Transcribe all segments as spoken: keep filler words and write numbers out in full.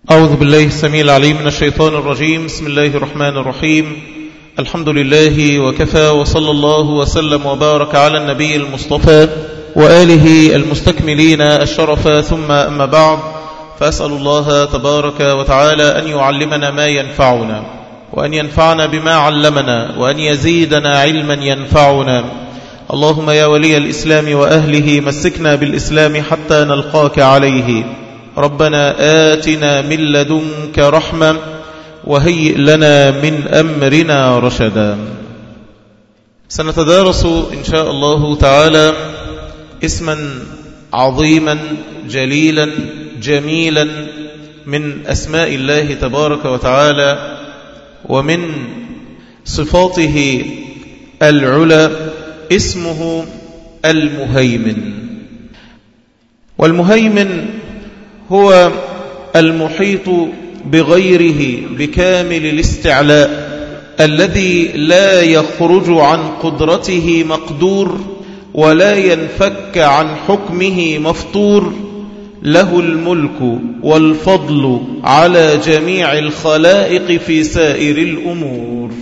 أعوذ بالله السميع العليم من الشيطان الرجيم. بسم الله الرحمن الرحيم. الحمد لله وكفى، وصلى الله وسلم وبارك على النبي المصطفى وآله المستكملين الشرف، ثم أما بعد، فأسأل الله تبارك وتعالى أن يعلمنا ما ينفعنا، وأن ينفعنا بما علمنا، وأن يزيدنا علما ينفعنا. اللهم يا ولي الإسلام وأهله مسكنا بالإسلام حتى نلقاك عليه. ربنا آتنا من لدنك رحمة وهيئ لنا من أمرنا رشدا. سنتدارس إن شاء الله تعالى اسما عظيما جليلا جميلا من أسماء الله تبارك وتعالى ومن صفاته العلى، اسمه المهيمن. والمهيمن هو المحيط بغيره بكامل الاستعلاء، الذي لا يخرج عن قدرته مقدور، ولا ينفك عن حكمه مفطور، له الملك والفضل على جميع الخلائق في سائر الأمور.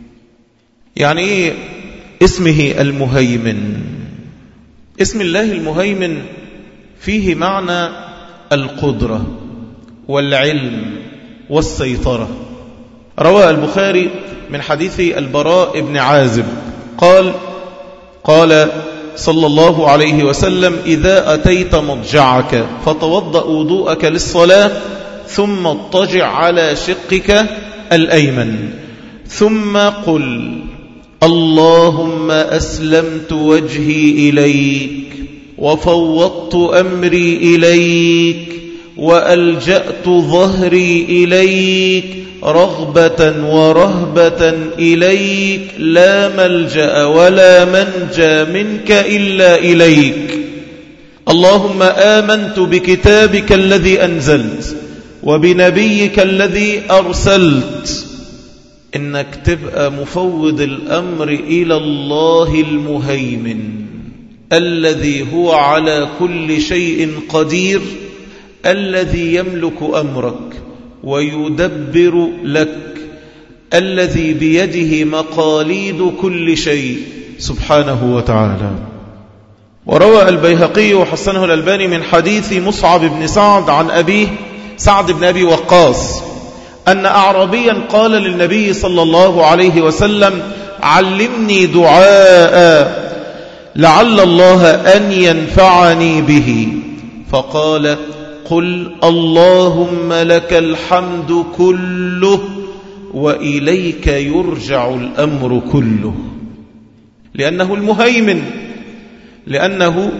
يعني إيه اسمه المهيمن؟ اسم الله المهيمن فيه معنى القدرة والعلم والسيطرة. روى البخاري من حديث البراء بن عازب قال قال صلى الله عليه وسلم: إذا أتيت مضجعك فتوضأ وضوءك للصلاة، ثم اضطجع على شقك الأيمن، ثم قل: اللهم أسلمت وجهي إليك، وفوضت أمري إليك، وألجأت ظهري إليك، رغبة ورهبة إليك، لا ملجأ ولا منجى منك إلا إليك. اللهم آمنت بكتابك الذي أنزلت وبنبيك الذي أرسلت. إنك تبقى مفوض الأمر إلى الله المهيمن، الذي هو على كل شيء قدير، الذي يملك أمرك ويدبر لك، الذي بيده مقاليد كل شيء سبحانه وتعالى. وروى البيهقي وحسنه الألباني من حديث مصعب بن سعد عن أبيه سعد بن أبي وقاص أن أعرابيا قال للنبي صلى الله عليه وسلم: علمني دعاء لعل الله أن ينفعني به. فقال: قل اللهم لك الحمد كله وإليك يرجع الأمر كله. لأنه المهيمن، لأنه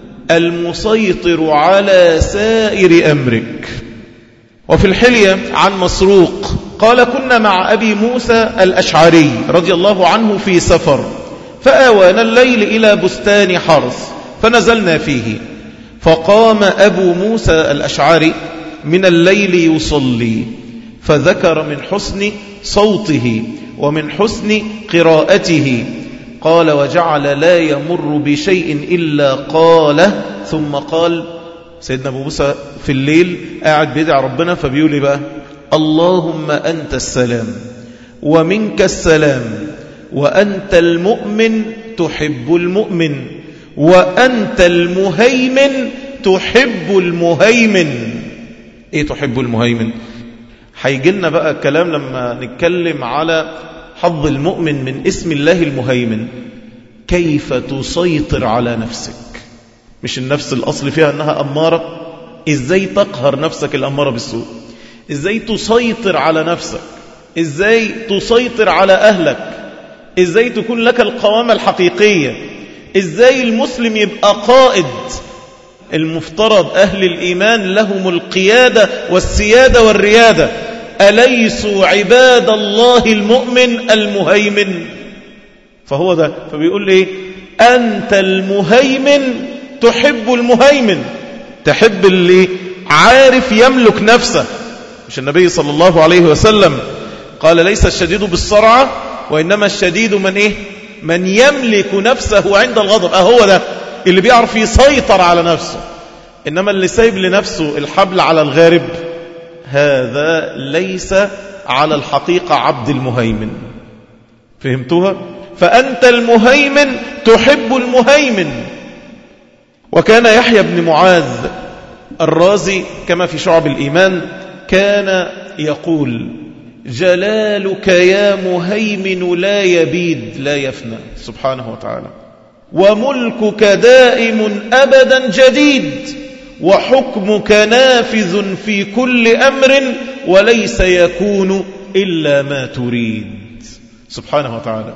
المسيطر على سائر أمرك. وفي الحلية عن مسروق قال: كنا مع أبي موسى الأشعري رضي الله عنه في سفر، فآوانا الليل إلى بستان حرث فنزلنا فيه، فقام أبو موسى الأشعري من الليل يصلي، فذكر من حسن صوته ومن حسن قراءته، قال: وجعل لا يمر بشيء إلا قاله. ثم قال سيدنا أبو موسى في الليل قاعد بيدعي ربنا، فبيقول لي بقى: اللهم أنت السلام ومنك السلام، وأنت المؤمن تحب المؤمن، وأنت المهيمن تحب المهيمن. إيه تحب المهيمن؟ هيجي لنا بقى الكلام لما نتكلم على حظ المؤمن من اسم الله المهيمن. كيف تسيطر على نفسك؟ مش النفس الأصل فيها أنها أمارة، إزاي تقهر نفسك الأمارة بالسوء؟ إزاي تسيطر على نفسك؟ إزاي تسيطر على أهلك؟ إزاي تكون لك القوامة الحقيقية؟ إزاي المسلم يبقى قائد؟ المفترض أهل الإيمان لهم القيادة والسيادة والريادة. أليسوا عباد الله المؤمن المهيمن؟ فهو ده. فبيقول إيه؟ أنت المهيمن تحب المهيمن، تحب اللي عارف يملك نفسه. مش النبي صلى الله عليه وسلم قال: ليس الشديد بالسرعة، وإنما الشديد من إيه؟ من يملك نفسه عند الغضب. أهو ده اللي بيعرف يسيطر على نفسه. إنما اللي سايب لنفسه الحبل على الغارب هذا ليس على الحقيقة عبد المهيمن. فهمتوها؟ فأنت المهيمن تحب المهيمن. وكان يحيى بن معاذ الرازي كما في شعب الإيمان كان يقول: جلالك يا مهيمن لا يبيد لا يفنى، سبحانه وتعالى، وملكك دائم أبدا جديد، وحكمك نافذ في كل أمر، وليس يكون إلا ما تريد، سبحانه وتعالى.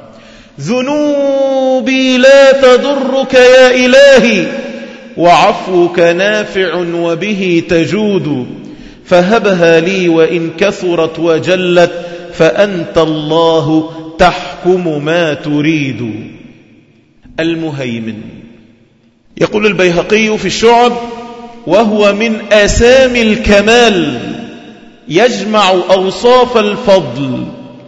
ذنوبي لا تضرك يا إلهي، وعفوك نافع وبه تجود، فهبها لي وإن كثرت وجلت، فأنت الله تحكم ما تريد. المهيمن. يقول البيهقي في الشعب: وهو من أسامي الكمال، يجمع أوصاف الفضل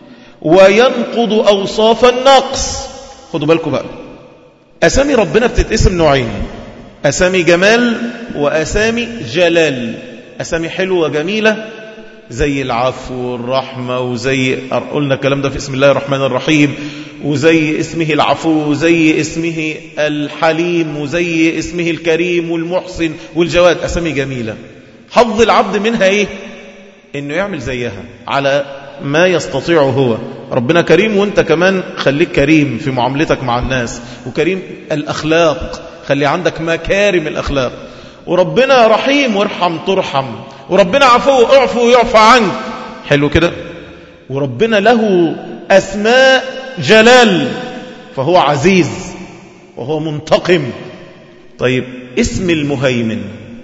وينقض أوصاف النقص. خدوا بالكم بقى، أسامي ربنا بتتقسم نوعين: أسامي جمال وأسامي جلال. أسامي حلوة جميلة زي العفو والرحمة، وزي قلنا الكلام ده في اسم الله الرحمن الرحيم، وزي اسمه العفو، وزي اسمه الحليم، وزي اسمه الكريم والمحسن والجواد. أسامي جميلة، حظ العبد منها إيه؟ إنه يعمل زيها على ما يستطيع هو. ربنا كريم، وانت كمان خليك كريم في معاملتك مع الناس، وكريم الأخلاق، خلي عندك مكارم الأخلاق. وربنا رحيم، وارحم ترحم. وربنا عفو، اعفو يعفى عنك. حلو كده. وربنا له أسماء جلال، فهو عزيز وهو منتقم. طيب، اسم المهيمن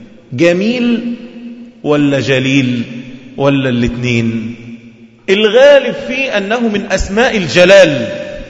جميل ولا جليل ولا الاثنين؟ الغالب فيه أنه من أسماء الجلال،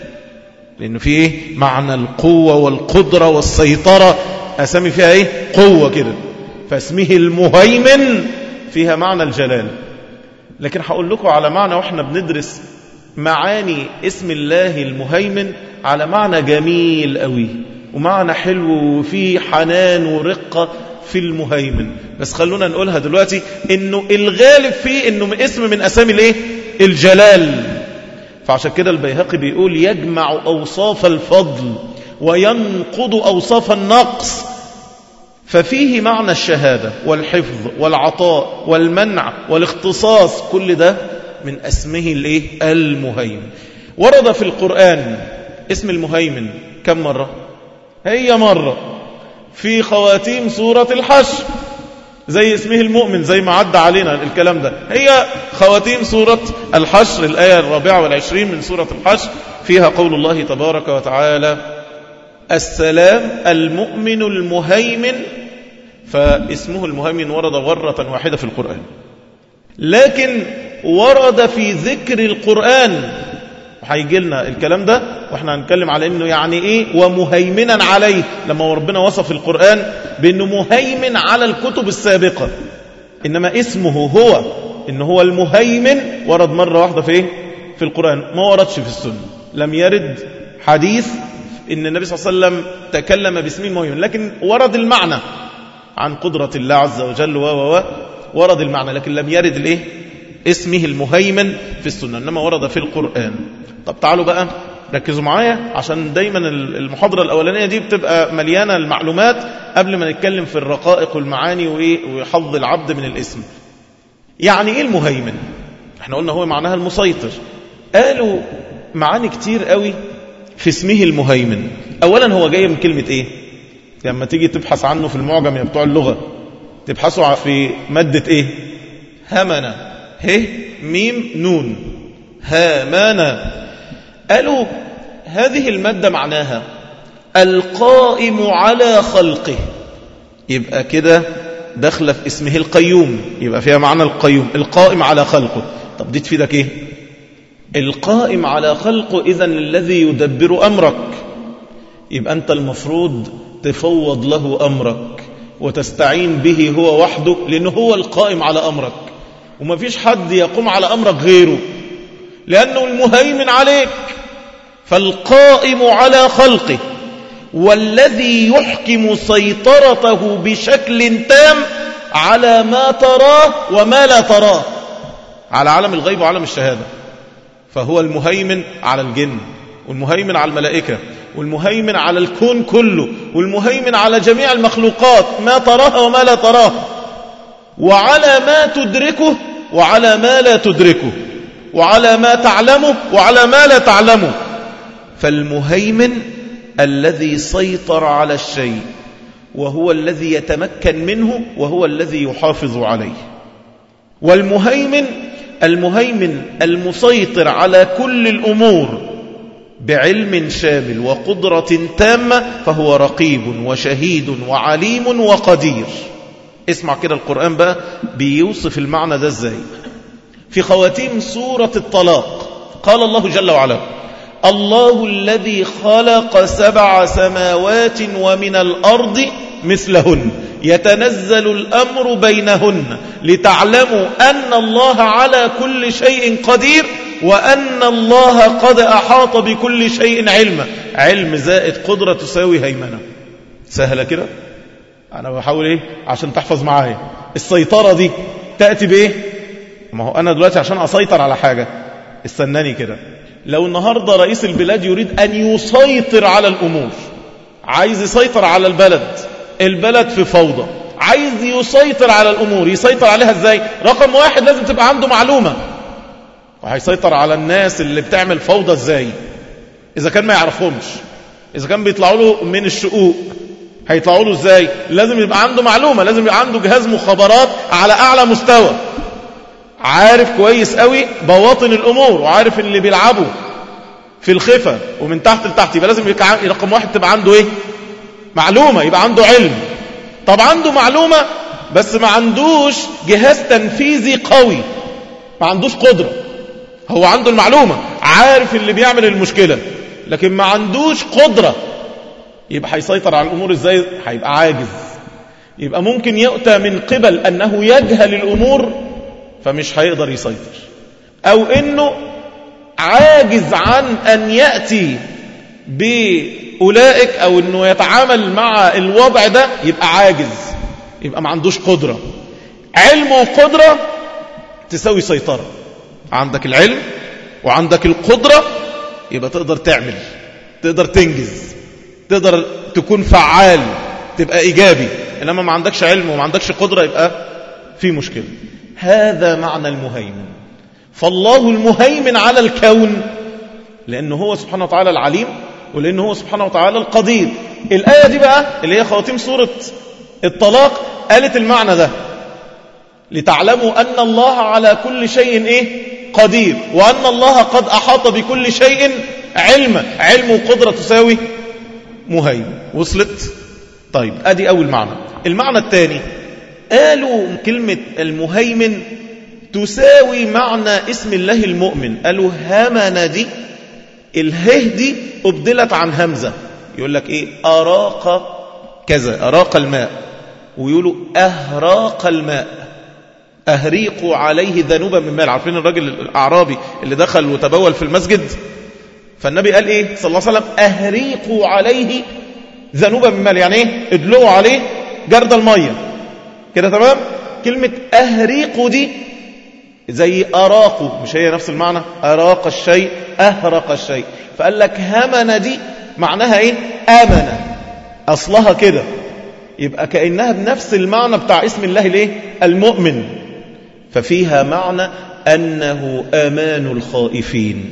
لأنه فيه معنى القوة والقدرة والسيطرة. أسامي فيها إيه؟ قوة كده. فاسمه المهيمن فيها معنى الجلال. لكن هقول لكم على معنى، وإحنا بندرس معاني اسم الله المهيمن، على معنى جميل قوي ومعنى حلو وفيه حنان ورقة في المهيمن. بس خلونا نقولها دلوقتي، إنه الغالب فيه إنه اسم من أسامي الإيه؟ الجلال. فعشان كده البيهقي بيقول: يجمع أوصاف الفضل وينقض أوصاف النقص، ففيه معنى الشهادة والحفظ والعطاء والمنع والاختصاص. كل ده من اسمه الايه؟ المهيمن. ورد في القرآن اسم المهيمن كم مرة؟ هي مرة في خواتيم سورة الحشر، زي اسمه المؤمن، زي ما عدى علينا الكلام ده. هي خواتيم سورة الحشر، الآية الرابعة والعشرين من سورة الحشر، فيها قول الله تبارك وتعالى: السلام المؤمن المهيمن. فاسمه المهيمن ورد مرة واحدة في القرآن، لكن ورد في ذكر القرآن. وهيجي لنا الكلام ده واحنا هنتكلم على انه يعني ايه ومهيمنا عليه، لما ربنا وصف القرآن بانه مهيمن على الكتب السابقة. انما اسمه هو انه هو المهيمن ورد مرة واحدة في ايه؟ في القرآن، ما وردش في السنة. لم يرد حديث ان النبي صلى الله عليه وسلم تكلم باسم المهيمن، لكن ورد المعنى عن قدرة الله عز وجل و و ورد المعنى، لكن لم يرد الايه؟ اسمه المهيمن في السنة، انما ورد في القرآن. طب تعالوا بقى ركزوا معايا، عشان دايما المحاضرة الأولانية دي بتبقى مليانة المعلومات قبل ما نتكلم في الرقائق والمعاني وإيه وحظ العبد من الاسم. يعني إيه المهيمن؟ احنا قلنا هو معناها المسيطر. قالوا معاني كتير قوي في اسمه المهيمن. أولا هو جاي من كلمة إيه؟ لما تيجي تبحث عنه في المعجم يا بتوع اللغة، تبحثوا في مادة إيه؟ همنا، ه ميم نون، هامانا. قالوا هذه المادة معناها القائم على خلقه، يبقى كده داخله في اسمه القيوم، يبقى فيها معنى القيوم، القائم على خلقه. طب دي تفيدك ايه؟ القائم على خلقه إذن الذي يدبر أمرك، يبقى أنت المفروض تفوض له أمرك وتستعين به هو وحده، لأنه هو القائم على أمرك، وما فيش حد يقوم على أمرك غيره، لأنه المهيمن عليك. فالقائم على خلقه والذي يحكم سيطرته بشكل تام على ما تراه وما لا تراه، على عالم الغيب وعالم الشهادة. فهو المهيمن على الجن، والمهيمن على الملائكة، والمهيمن على الكون كله، والمهيمن على جميع المخلوقات ما تراها وما لا تراها، وعلى ما تدركه وعلى ما لا تدركه، وعلى ما تعلمه وعلى ما لا تعلمه. فالمهيمن الذي سيطر على الشيء، وهو الذي يتمكن منه، وهو الذي يحافظ عليه. والمهيمن المهيمن المسيطر على كل الأمور بعلم شامل وقدرة تامة، فهو رقيب وشهيد وعليم وقدير. اسمع كده القرآن بقى بيوصف المعنى ده ازاي. في خواتيم سورة الطلاق قال الله جل وعلا: الله الذي خلق سبع سماوات ومن الأرض مثلهن يتنزل الأمر بينهن لتعلموا أن الله على كل شيء قدير وأن الله قد أحاط بكل شيء علما. علم زائد قدرة تساوي هيمنة. سهلة كده؟ أنا بحاول إيه عشان تحفظ معايا. السيطرة دي تأتي بإيه؟ ما هو أنا دلوقتي عشان أسيطر على حاجة، استناني كده، لو النهاردة رئيس البلاد يريد أن يسيطر على الأمور، عايز يسيطر على البلد، البلد في فوضى، عايز يسيطر على الأمور، يسيطر عليها ازاي؟ رقم واحد لازم تبقى عنده معلومة. وهيسيطر على الناس اللي بتعمل فوضى ازاي؟ إذا كان ما يعرفهمش، إذا كان بيطلعوا له من الشقوق هيطلعوا له ازاي؟ لازم يبقى عنده معلومة، لازم يبقى عنده جهاز مخابرات على أعلى مستوى، عارف كويس قوي بواطن الأمور، وعارف اللي بيلعبوا في الخفة ومن تحت لتحت. يبقى لازم يبقى رقم واحد تبقى عنده ايه؟ معلومة، يبقى عنده علم. طب عنده معلومة بس ما عندوش جهاز تنفيذي قوي، ما عندوش قدرة. هو عنده المعلومة، عارف اللي بيعمل المشكلة، لكن ما عندوش قدرة. يبقى هيسيطر على الأمور ازاي؟ هيبقى عاجز. يبقى ممكن يؤتى من قبل أنه يجهل الأمور فمش هيقدر يسيطر، أو أنه عاجز عن أن يأتي بأولئك، أو أنه يتعامل مع الوضع ده، يبقى عاجز، يبقى ما عندوش قدرة. علم وقدرة تساوي سيطرة. عندك العلم وعندك القدرة يبقى تقدر تعمل، تقدر تنجز، تقدر تكون فعال، تبقى إيجابي. إنما ما عندكش علم وما عندكش قدرة يبقى في مشكلة. هذا معنى المهيمن. فالله المهيمن على الكون لأنه هو سبحانه وتعالى العليم، ولأنه هو سبحانه وتعالى القدير. الآية دي بقى اللي هي خواتيم سورة الطلاق قالت المعنى ده: لتعلموا أن الله على كل شيء إيه؟ قدير، وأن الله قد أحاط بكل شيء علما. علم وقدرة تساوي مهيمن. وصلت؟ طيب أدي أول معنى. المعنى الثاني قالوا كلمة المهيمن تساوي معنى اسم الله المؤمن. قالوا همن دي، اله دي أبدلت عن همزة. يقول لك إيه؟ أراق كذا، أراق الماء، ويقولوا أهراق الماء، أهريقوا عليه ذنوبا من ماء. عارفين الراجل الأعرابي اللي دخل وتبول في المسجد؟ فالنبي قال إيه صلى الله عليه وسلم؟ أهريقوا عليه ذنوبا من ماء. يعني إيه؟ ادلوا عليه جرد المية كده، تمام؟ كلمة أهريقوا دي زي أراقوا، مش هي نفس المعنى؟ أراق الشيء، أهرق الشيء. فقال لك همن دي معناها إيه؟ آمن، أصلها كده. يبقى كأنها بنفس المعنى بتاع اسم الله ليه؟ المؤمن. ففيها معنى أنه أمان الخائفين،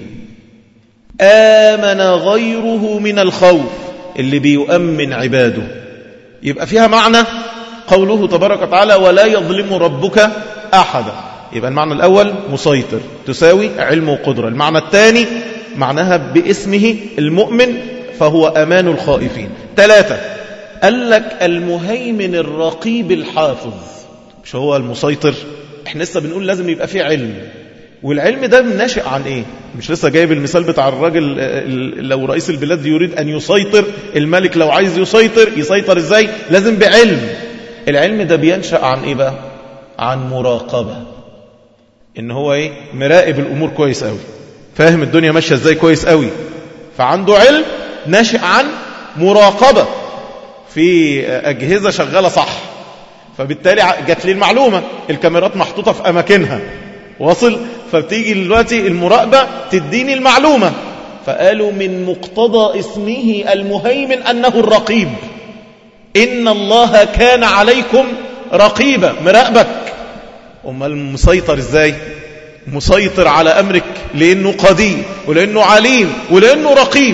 آمن غيره من الخوف، اللي بيؤمن عباده. يبقى فيها معنى قوله تبارك وتعالى: ولا يظلم ربك أحدا. يبقى المعنى الأول مسيطر تساوي علم وقدرة. المعنى الثاني معناها باسمه المؤمن، فهو أمان الخائفين. ثلاثة قال لك المهيمن الرقيب الحافظ. مش هو المسيطر؟ احنا لسه بنقول لازم يبقى فيه علم، والعلم ده ناشئ عن ايه؟ مش لسه جايب المثال بتاع الراجل لو رئيس البلاد يريد ان يسيطر، الملك لو عايز يسيطر يسيطر ازاي؟ لازم بعلم. العلم ده بينشأ عن ايه بقى؟ عن مراقبة. ان هو ايه؟ مراقب الامور كويس قوي، فاهم الدنيا ماشية ازاي كويس قوي، فعنده علم ناشئ عن مراقبة في اجهزة شغالة صح. فبالتالي جات لي المعلومة، الكاميرات محطوطة في أماكنها واصل، فبتيجي دلوقتي المراقبة تديني المعلومة. فقالوا من مقتضى اسمه المهيمن أنه الرقيب، إن الله كان عليكم رقيبا، مراقبك. أمال مسيطر إزاي؟ مسيطر على أمرك لأنه قدير ولأنه عليم ولأنه رقيب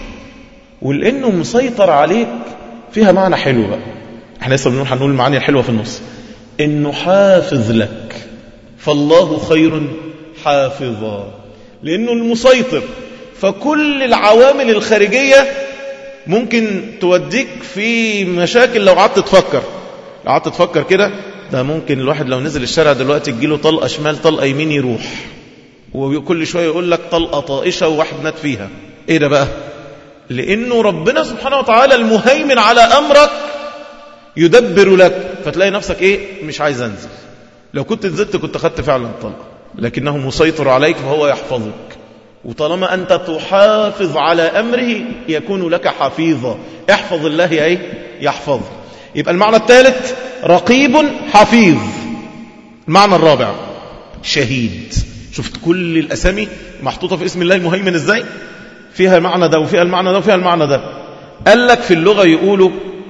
ولأنه مسيطر عليك. فيها معنى حلو بقى، احنا لسه بنقول هنقول المعاني الحلوة في النص. إنه حافظ لك، فالله خير حافظا، لأنه المسيطر. فكل العوامل الخارجية ممكن توديك في مشاكل لو قعدت تفكر لو قعدت تفكر كده. ده ممكن الواحد لو نزل الشارع دلوقتي تجيله طلقة شمال طلقة يمين يروح، وكل شوية يقول لك طلقة طائشة وواحد مات فيها. ايه ده بقى؟ لأنه ربنا سبحانه وتعالى المهيمن على أمرك يدبر لك. فتلاقي نفسك ايه؟ مش عايز انزل، لو كنت نزلت كنت خدت فعلا طلقة، لكنه مسيطر عليك فهو يحفظك. وطالما أنت تحافظ على أمره يكون لك حفيظا. احفظ الله ايه؟ يحفظ. يبقى المعنى الثالث رقيب حفيظ. المعنى الرابع شهيد. شفت كل الأسامي محطوطة في اسم الله المهيمن ازاي؟ فيها المعنى ده وفيها المعنى ده وفيها المعنى ده. قال لك في اللغة يقولوا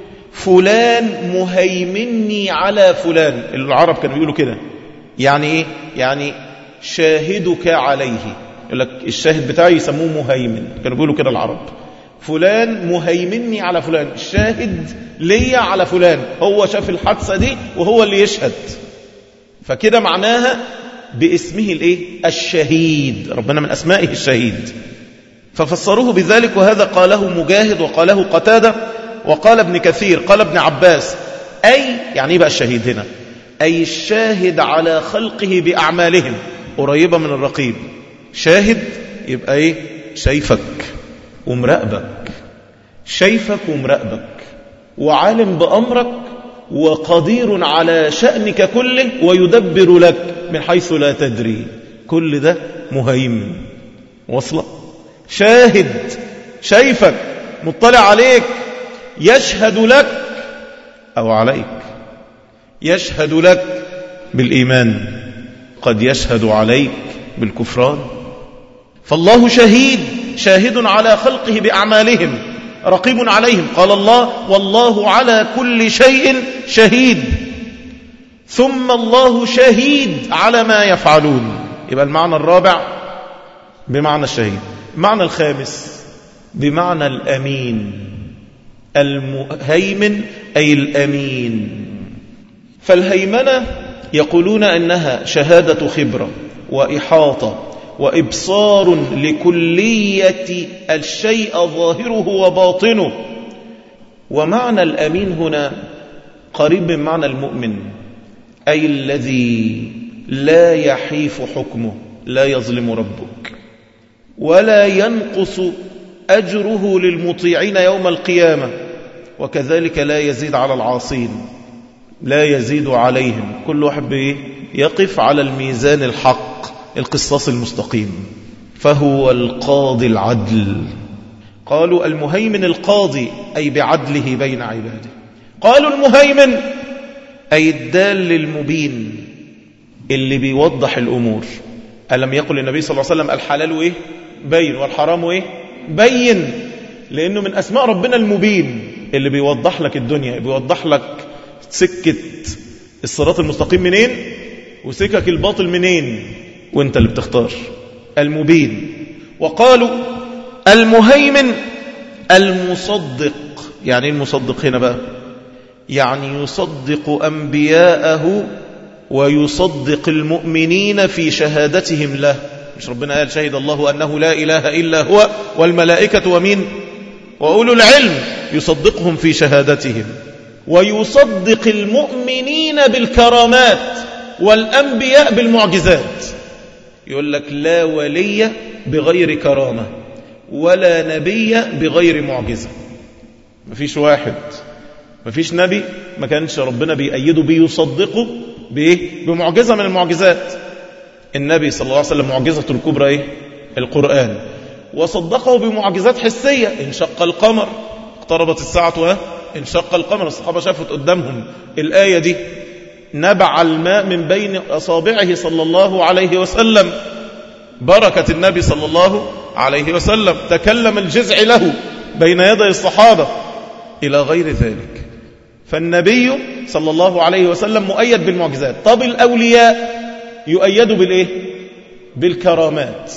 فلان مهيمني على فلان. العرب كانوا بيقولوا كده. يعني ايه؟ يعني شاهدك عليه. يقول لك الشاهد بتاعي يسموه مهيمن، كانوا بيقولوا كده العرب. فلان مهيمني على فلان، الشاهد ليا على فلان، هو شاف الحادثة دي وهو اللي يشهد. فكده معناها باسمه الايه؟ الشهيد. ربنا من اسمائه الشهيد. ففسروه بذلك، وهذا قاله مجاهد وقاله قتادة وقال ابن كثير قال ابن عباس. أي يعني ايه بقى الشهيد هنا؟ أي الشاهد على خلقه بأعمالهم، قريبة من الرقيب. شاهد يبقى ايه؟ شايفك ومراقبك، شايفك ومراقبك وعالم بأمرك وقدير على شأنك كله ويدبر لك من حيث لا تدري. كل ده مهيمن. وصلة؟ شاهد شايفك مطلع عليك، يشهد لك أو عليك. يشهد لك بالإيمان، قد يشهد عليك بالكفران. فالله شهيد، شاهد على خلقه بأعمالهم، رقيب عليهم. قال الله والله على كل شيء شهيد. ثم الله شهيد على ما يفعلون. يبقى المعنى الرابع بمعنى الشهيد. المعنى الخامس بمعنى الأمين. المهيمن أي الأمين. فالهيمنة يقولون أنها شهادة خبرة وإحاطة وإبصار لكلية الشيء ظاهره وباطنه. ومعنى الأمين هنا قريب من معنى المؤمن، أي الذي لا يحيف حكمه، لا يظلم ربك ولا ينقص أجره للمطيعين يوم القيامة، وكذلك لا يزيد على العاصين، لا يزيد عليهم. كل واحد بإيه؟ يقف على الميزان الحق، القصاص المستقيم. فهو القاضي العدل. قالوا المهيمن القاضي أي بعدله بين عباده. قالوا المهيمن أي الدال المبين اللي بيوضح الأمور. ألم يقل النبي صلى الله عليه وسلم الحلال إيه؟ بين، والحرام إيه؟ بين. لأنه من أسماء ربنا المبين، اللي بيوضح لك الدنيا، بيوضح لك سكة الصراط المستقيم منين وسكك الباطل منين، وانت اللي بتختار. المبين. وقالوا المهيمن المصدق. يعني المصدق هنا بقى يعني يصدق أنبياءه ويصدق المؤمنين في شهادتهم له. مش ربنا قال شهد الله أنه لا إله إلا هو والملائكة ومين وأولو العلم، يصدقهم في شهادتهم. ويصدق المؤمنين بالكرامات والأنبياء بالمعجزات. يقول لك لا ولي بغير كرامة ولا نبي بغير معجزة. مفيش واحد، مفيش نبي ما كانش ربنا بيأيده بيصدقه بإيه؟ بمعجزة من المعجزات. النبي صلى الله عليه وسلم معجزته الكبرى إيه؟ القرآن. وصدقه بمعجزات حسية، انشق القمر، اقتربت الساعة وانشق القمر. الصحابة شافت قدامهم الآية دي نبع الماء من بين أصابعه صلى الله عليه وسلم، بركة النبي صلى الله عليه وسلم. تكلم الجزع له بين يدي الصحابة إلى غير ذلك. فالنبي صلى الله عليه وسلم مؤيد بالمعجزات. طب الأولياء يؤيدوا بالإيه؟ بالكرامات.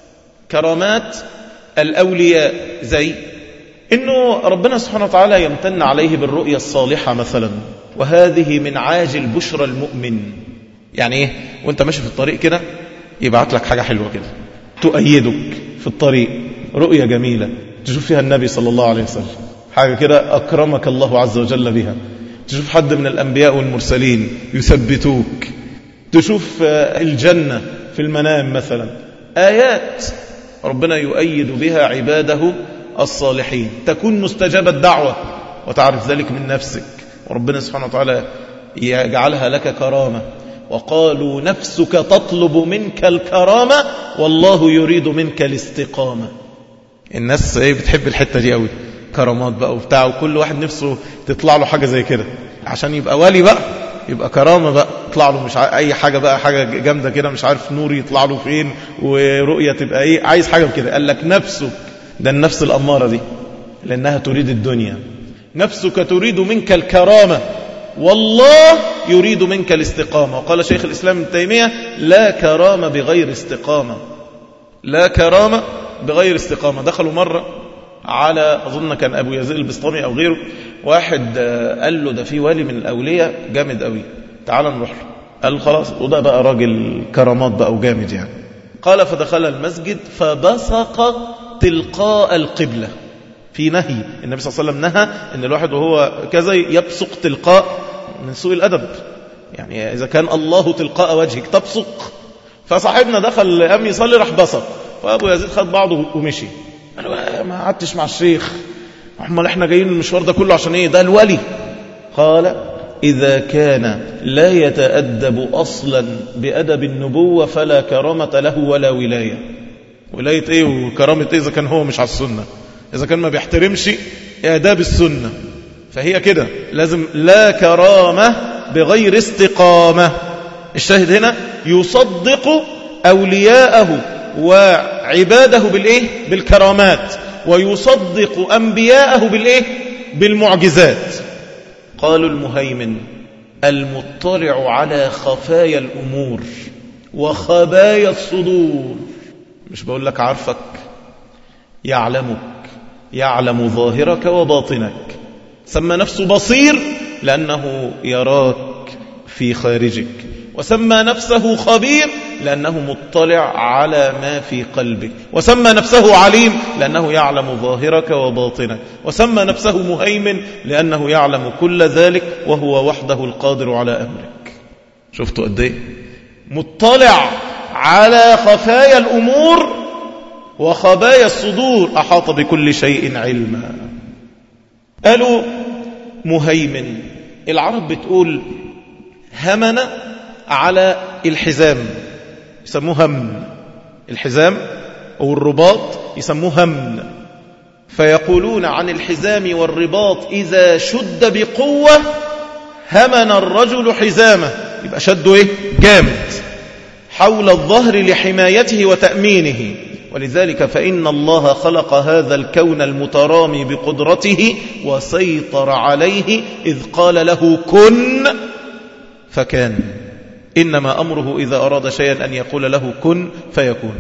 كرامات الأولياء زي إنه ربنا سبحانه وتعالى يمتن عليه بالرؤية الصالحة مثلا، وهذه من عاجل بشرى المؤمن. يعني إيه؟ وانت ماشي في الطريق كده يبعت لك حاجة حلوة كده تؤيدك في الطريق، رؤية جميلة تشوف فيها النبي صلى الله عليه وسلم، حاجة كده أكرمك الله عز وجل بها. تشوف حد من الأنبياء والمرسلين يثبتوك، تشوف الجنة في المنام مثلا. آيات ربنا يؤيد بها عباده الصالحين، تكون مستجاب الدعوة وتعرف ذلك من نفسك، وربنا سبحانه وتعالى يجعلها لك كرامة. وقالوا نفسك تطلب منك الكرامة والله يريد منك الاستقامة. الناس ايه بتحب الحتة دي قوي، كرامات بقى وبتاع، وكل واحد نفسه تطلع له حاجة زي كده عشان يبقى ولي بقى، يبقى كرامة بقى، يطلع له مش اي حاجة بقى، حاجة جامدة كده مش عارف نور يطلع له فين، ورؤية تبقى ايه، عايز حاجة كده. قال لك نفسك، ده النفس الأمارة دي لأنها تريد الدنيا. نفسك تريد منك الكرامة والله يريد منك الاستقامة. وقال شيخ الإسلام ابن تيمية لا كرامة بغير استقامة، لا كرامة بغير استقامة. دخلوا مرة على أظن كان أبو يزيد البسطامي أو غيره، واحد قال له ده في ولي من الأولياء جامد قوي، تعال نروح له. قال خلاص، وده بقى راجل كرامات بقى وجامد يعني. قال فدخل المسجد فبصق تلقاء القبلة، في نهي النبي صلى الله عليه وسلم نهى ان الواحد وهو كذا يبصق تلقاء من سوء الأدب، يعني إذا كان الله تلقاء وجهك تبصق. فصاحبنا دخل أم يصلي راح بصق، فأبو يزيد خد بعضه ومشي. قال ما قعدتش مع الشيخ، امال احنا جايين المشوار ده كله عشان ايه؟ ده الولي. قال إذا كان لا يتأدب أصلا بأدب النبوة فلا كرامة له ولا ولاية. ولاية ايه وكرامة ايه إذا كان هو مش على السنة، إذا كان ما بيحترمش آداب السنة. فهي كده لازم لا كرامة بغير استقامة. الشاهد هنا يصدق أولياءه وعباده بالإيه؟ بالكرامات، ويصدق أنبياءه بالإيه؟ بالمعجزات. قالوا المهيمن المطلع على خفايا الأمور وخبايا الصدور. مش بقول لك عارفك، يعلمك، يعلم ظاهرك وباطنك. سمى نفسه بصير لأنه يراك في خارجك، وسمى نفسه خبير لأنه مطلع على ما في قلبك، وسمى نفسه عليم لأنه يعلم ظاهرك وباطنك، وسمى نفسه مهيمن لأنه يعلم كل ذلك وهو وحده القادر على أمرك. شفتوا قد ايه؟ مطلع على خفايا الأمور وخبايا الصدور، أحاط بكل شيء علما. قالوا مهيمن، العرب بتقول همن على الحزام يسموه همن، الحزام أو الرباط يسموه همن. فيقولون عن الحزام والرباط إذا شد بقوة همن الرجل حزامه، يبقى شده إيه؟ جامد حول الظهر لحمايته وتأمينه. ولذلك فإن الله خلق هذا الكون المترامي بقدرته وسيطر عليه إذ قال له كن فكان. إنما أمره إذا أراد شيئا أن يقول له كن فيكون.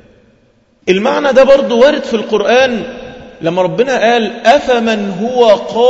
المعنى ده برضو وارد في القرآن لما ربنا قال أفمن هو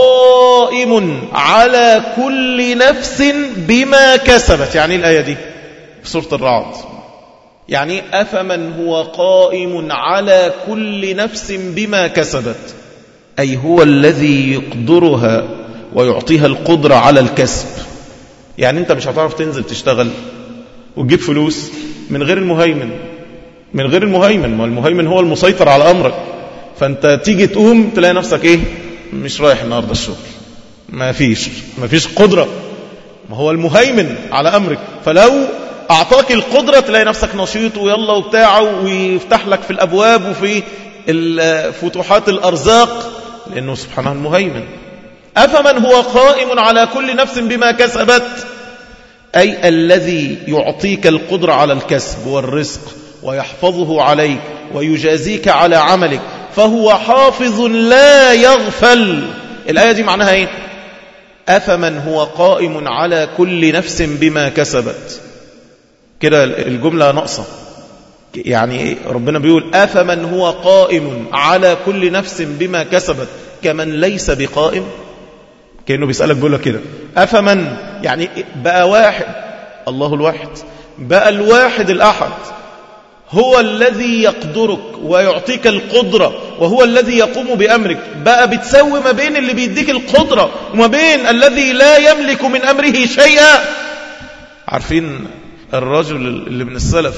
قائم على كل نفس بما كسبت. يعني الآية دي في سورة الرعد، يعني أفمن هو قائم على كل نفس بما كسبت، أي هو الذي يقدرها ويعطيها القدرة على الكسب. يعني أنت مش هتعرف تنزل تشتغل وتجيب فلوس من غير المهيمن، من غير المهيمن، ما المهيمن هو المسيطر على أمرك. فأنت تيجي تقوم تلاقي نفسك إيه؟ مش رايح النهاردة الشغل، ما فيش ما فيش قدرة، ما هو المهيمن على أمرك. فلو أعطاك القدرة تلاقي نفسك نشيط ويلا وبتاعه، ويفتح لك في الأبواب وفي فتوحات الأرزاق، لأنه سبحانه المهيمن. أفمن هو قائم على كل نفس بما كسبت أي الذي يعطيك القدرة على الكسب والرزق ويحفظه عليك ويجازيك على عملك، فهو حافظ لا يغفل. الآية دي معناها إيه؟ أفمن هو قائم على كل نفس بما كسبت. كده الجملة ناقصة، يعني ربنا بيقول أفمن هو قائم على كل نفس بما كسبت كمن ليس بقائم. كأنه بيسألك بيقول لك كده أفمن، يعني بقى واحد، الله الواحد، بقى الواحد الأحد هو الذي يقدرك ويعطيك القدرة وهو الذي يقوم بأمرك، بقى بتسوي ما بين اللي بيديك القدرة وما بين الذي لا يملك من أمره شيئا. عارفين الرجل اللي من السلف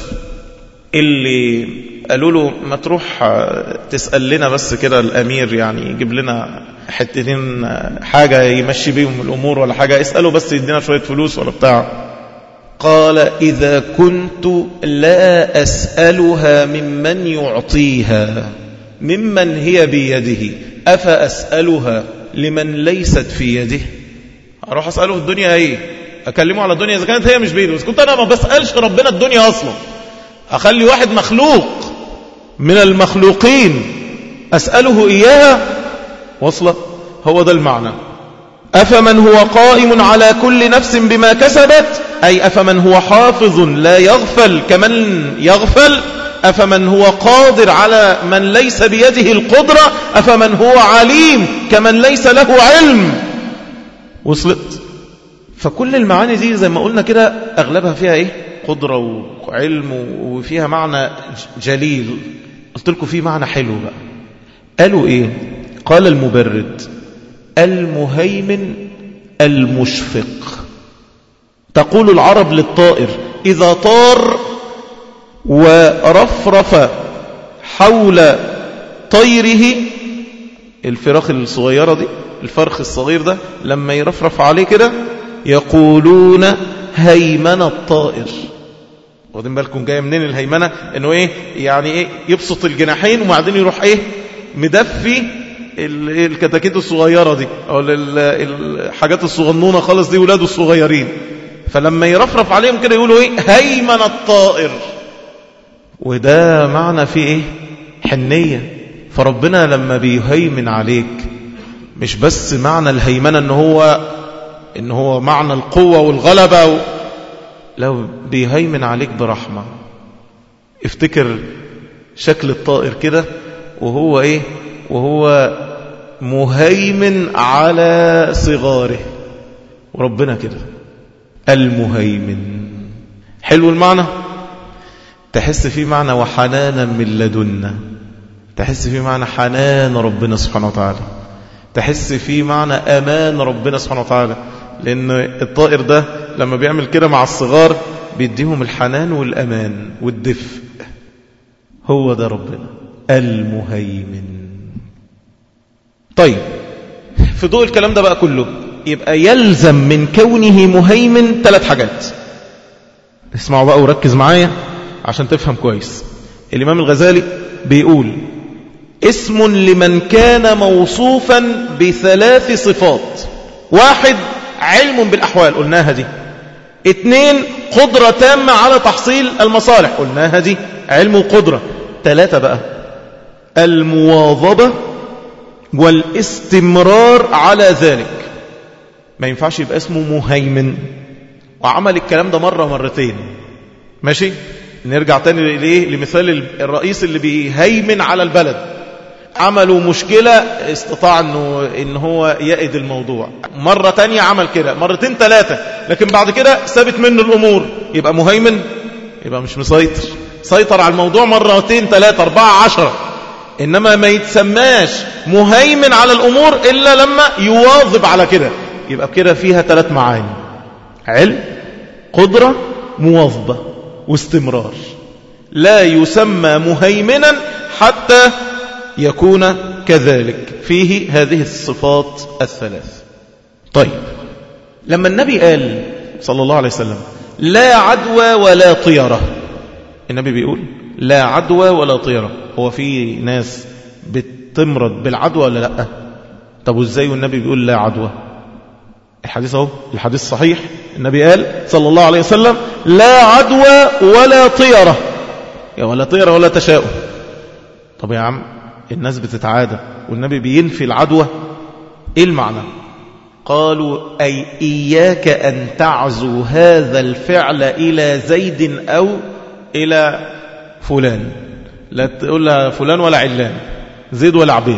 اللي قالوا له ما تروح تسأل لنا بس كده الأمير، يعني يجيب لنا حتتين حاجة يمشي بيهم الأمور ولا حاجة، اسأله بس يدينا شوية فلوس ولا بتاع. قال إذا كنت لا أسألها ممن يعطيها ممن هي بيده أفأسألها لمن ليست في يده؟ أروح أسأله في الدنيا إيه؟ أكلمه على الدنيا إذا كانت هي مش بيده. إذا كنت أنا ما بسألش ربنا الدنيا أصلا، أخلي واحد مخلوق من المخلوقين أسأله إياها؟ وصلة. هو ده المعنى. أفمن هو قائم على كل نفس بما كسبت، أي أفمن هو حافظ لا يغفل كمن يغفل، أفمن هو قادر على من ليس بيده القدرة، أفمن هو عليم كمن ليس له علم. وصلت. فكل المعاني دي زي ما قلنا كده أغلبها فيها إيه؟ قدرة وعلم، وفيها معنى جليل. قلت لكم فيه معنى حلو بقى. قالوا إيه؟ قال المبرد المهيمن المشفق. تقول العرب للطائر إذا طار ورفرف حول طيره، الفراخ الصغيرة دي، الفرخ الصغير ده لما يرفرف عليه كده يقولون هيمن الطائر. واخدين بالكم جايه منين الهيمنه؟ انه ايه يعني ايه؟ يبسط الجناحين وبعدين يروح ايه مدفي الكتاكيت الصغيره دي او الحاجات الصغنونه خالص دي ولاده الصغيرين، فلما يرفرف عليهم كده يقولوا ايه هيمن الطائر. وده معنى فيه ايه؟ حنيه. فربنا لما بيهيمن عليك مش بس معنى الهيمنه ان هو ان هو معنى القوه والغلبه و... لو بيهيمن عليك برحمة. افتكر شكل الطائر كده وهو ايه؟ وهو مهيمن على صغاره، وربنا كده المهيمن. حلو المعنى. تحس فيه معنى وحنانا من لدنا، تحس فيه معنى حنان ربنا سبحانه وتعالى، تحس فيه معنى أمان ربنا سبحانه وتعالى. لأن الطائر ده لما بيعمل كده مع الصغار بيديهم الحنان والأمان والدفء. هو ده ربنا المهيمن. طيب في ضوء الكلام ده بقى كله يبقى يلزم من كونه مهيمن ثلاث حاجات. اسمعوا بقى وركز معايا عشان تفهم كويس. الإمام الغزالي بيقول اسم لمن كان موصوفا بثلاث صفات. واحد علم بالأحوال، قلناها دي. اثنين قدرة تامة على تحصيل المصالح، قلناها دي علم وقدرة. ثلاثة بقى المواظبة والاستمرار على ذلك. ما ينفعش يبقى اسمه مهيمن وعمل الكلام ده مرة مرتين. ماشي؟ نرجع تاني ليه؟ لمثال الرئيس اللي بيهيمن على البلد. عملوا مشكلة استطاع انه ان هو يأيد الموضوع. مرة تانية عمل كده، مرتين ثلاثة، لكن بعد كده ثابت منه الامور. يبقى مهيمن؟ يبقى مش مسيطر. سيطر على الموضوع مرتين ثلاثة أربعة عشرة، انما ما يتسماش مهيمن على الامور الا لما يواظب على كده. يبقى كده فيها ثلاث معاني: علم، قدرة، مواظبة واستمرار. لا يسمى مهيمنا حتى يكون كذلك، فيه هذه الصفات الثلاث. طيب لما النبي قال صلى الله عليه وسلم لا عدوى ولا طيرة، النبي بيقول لا عدوى ولا طيرة. هو في ناس بتمرض بالعدوى ولا لا؟ طب وازاي والنبي بيقول لا عدوى؟ الحديث اهو، الحديث صحيح، النبي قال صلى الله عليه وسلم لا عدوى ولا طيرة، ولا طيرة ولا تشاؤم. طب يا عم الناس بتتعادى والنبي بينفي العدوى، ايه المعنى؟ قالوا أي إياك أن تعزو هذا الفعل إلى زيد أو إلى فلان، لا تقول لها فلان ولا علان، زيد ولا عبيد،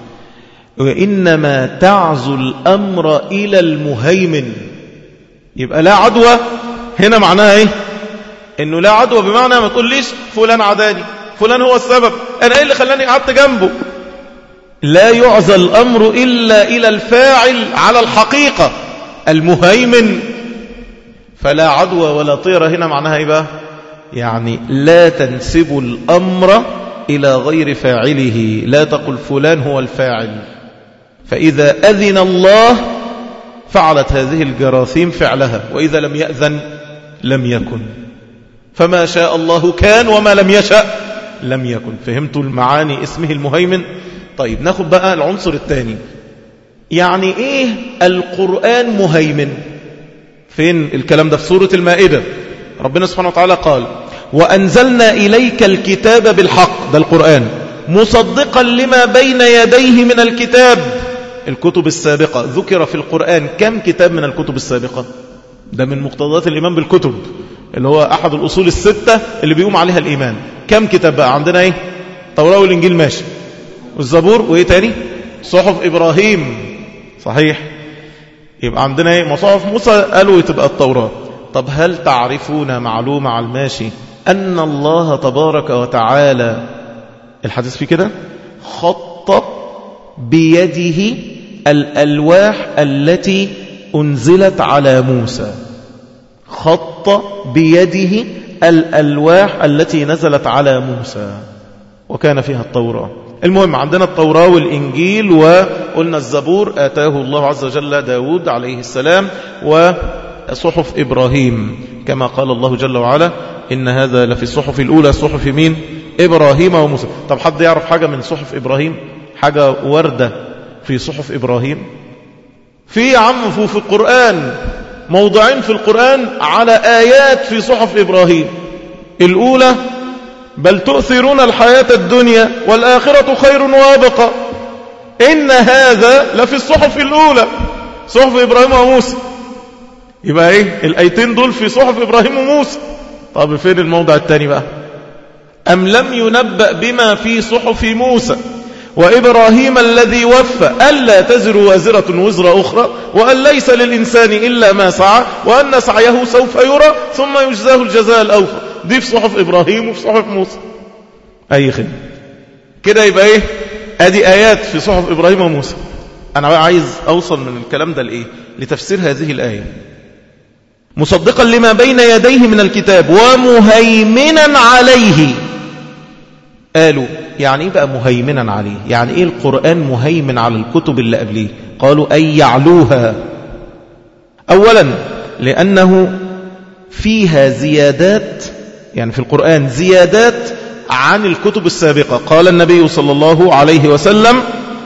وإنما تعزو الأمر إلى المهيمن. يبقى لا عدوى هنا معناها إيه؟ إنه لا عدوى بمعنى ما تقوليش فلان عداني، فلان هو السبب، أنا إيه اللي خلاني قعدت جنبه. لا يعزى الأمر إلا إلى الفاعل على الحقيقة المهيمن. فلا عدوى ولا طيرة هنا معناها إيه بقى؟ يعني لا تنسب الأمر إلى غير فاعله، لا تقل فلان هو الفاعل. فإذا أذن الله فعلت هذه الجراثيم فعلها، وإذا لم يأذن لم يكن. فما شاء الله كان وما لم يشأ لم يكن. فهمتوا المعاني اسمه المهيمن؟ طيب ناخد بقى العنصر الثاني. يعني ايه القرآن مهيمن؟ فين الكلام ده؟ في سورة المائدة ربنا سبحانه وتعالى قال وأنزلنا إليك الكتاب بالحق، ده القرآن، مصدقا لما بين يديه من الكتاب. الكتب السابقة ذكر في القرآن كم كتاب من الكتب السابقة؟ ده من مقتضيات الإيمان بالكتب، اللي هو أحد الأصول الستة اللي بيقوم عليها الإيمان. كم كتاب بقى عندنا؟ ايه؟ التوراة والإنجيل ماشي، والزبور، وإيه تاني؟ صحف إبراهيم، صحيح. يبقى عندنا ايه؟ مصحف موسى، قالوا تبقى التوراة. طب هل تعرفون معلومة على الماشي أن الله تبارك وتعالى الحديث في كده خط بيده الألواح التي أنزلت على موسى، خط بيده الألواح التي نزلت على موسى وكان فيها التوراة. المهم عندنا التوراة والإنجيل، وقلنا الزبور آتاه الله عز وجل داود عليه السلام، وصحف إبراهيم كما قال الله جل وعلا إن هذا لفي الصحف الأولى، صحف مين؟ إبراهيم وموسى. طب حد يعرف حاجة من صحف إبراهيم؟ حاجة وردة في صحف إبراهيم؟ في عم في القرآن موضعين في القرآن على آيات في صحف إبراهيم. الأولى بل تؤثرون الحياة الدنيا والآخرة خير وابقى، إن هذا لفي الصحف الأولى، صحف إبراهيم وموسى. يبقى إيه؟ الآيتين دول في صحف إبراهيم وموسى. طب فين الموضع الثاني بقى؟ أم لم ينبأ بما في صحف موسى وإبراهيم الذي وفى ألا تزر وازرة وزر أخرى وأن ليس للإنسان إلا ما سعى وأن سعيه سوف يرى ثم يجزاه الجزاء الأوفى. دي في صحف إبراهيم وفي صحف موسى. أي خدمة كده. يبقى إيه؟ أدي آيات في صحف إبراهيم وموسى. أنا عايز أوصل من الكلام ده لإيه؟ لتفسير هذه الآية. مصدقا لما بين يديه من الكتاب ومهيمنا عليه. قالوا يعني إيه بقى مهيمنا عليه؟ يعني إيه القرآن مهيمن على الكتب اللي قبليه؟ قالوا أي يعلوها. أولا لأنه فيها زيادات، يعني في القرآن زيادات عن الكتب السابقة. قال النبي صلى الله عليه وسلم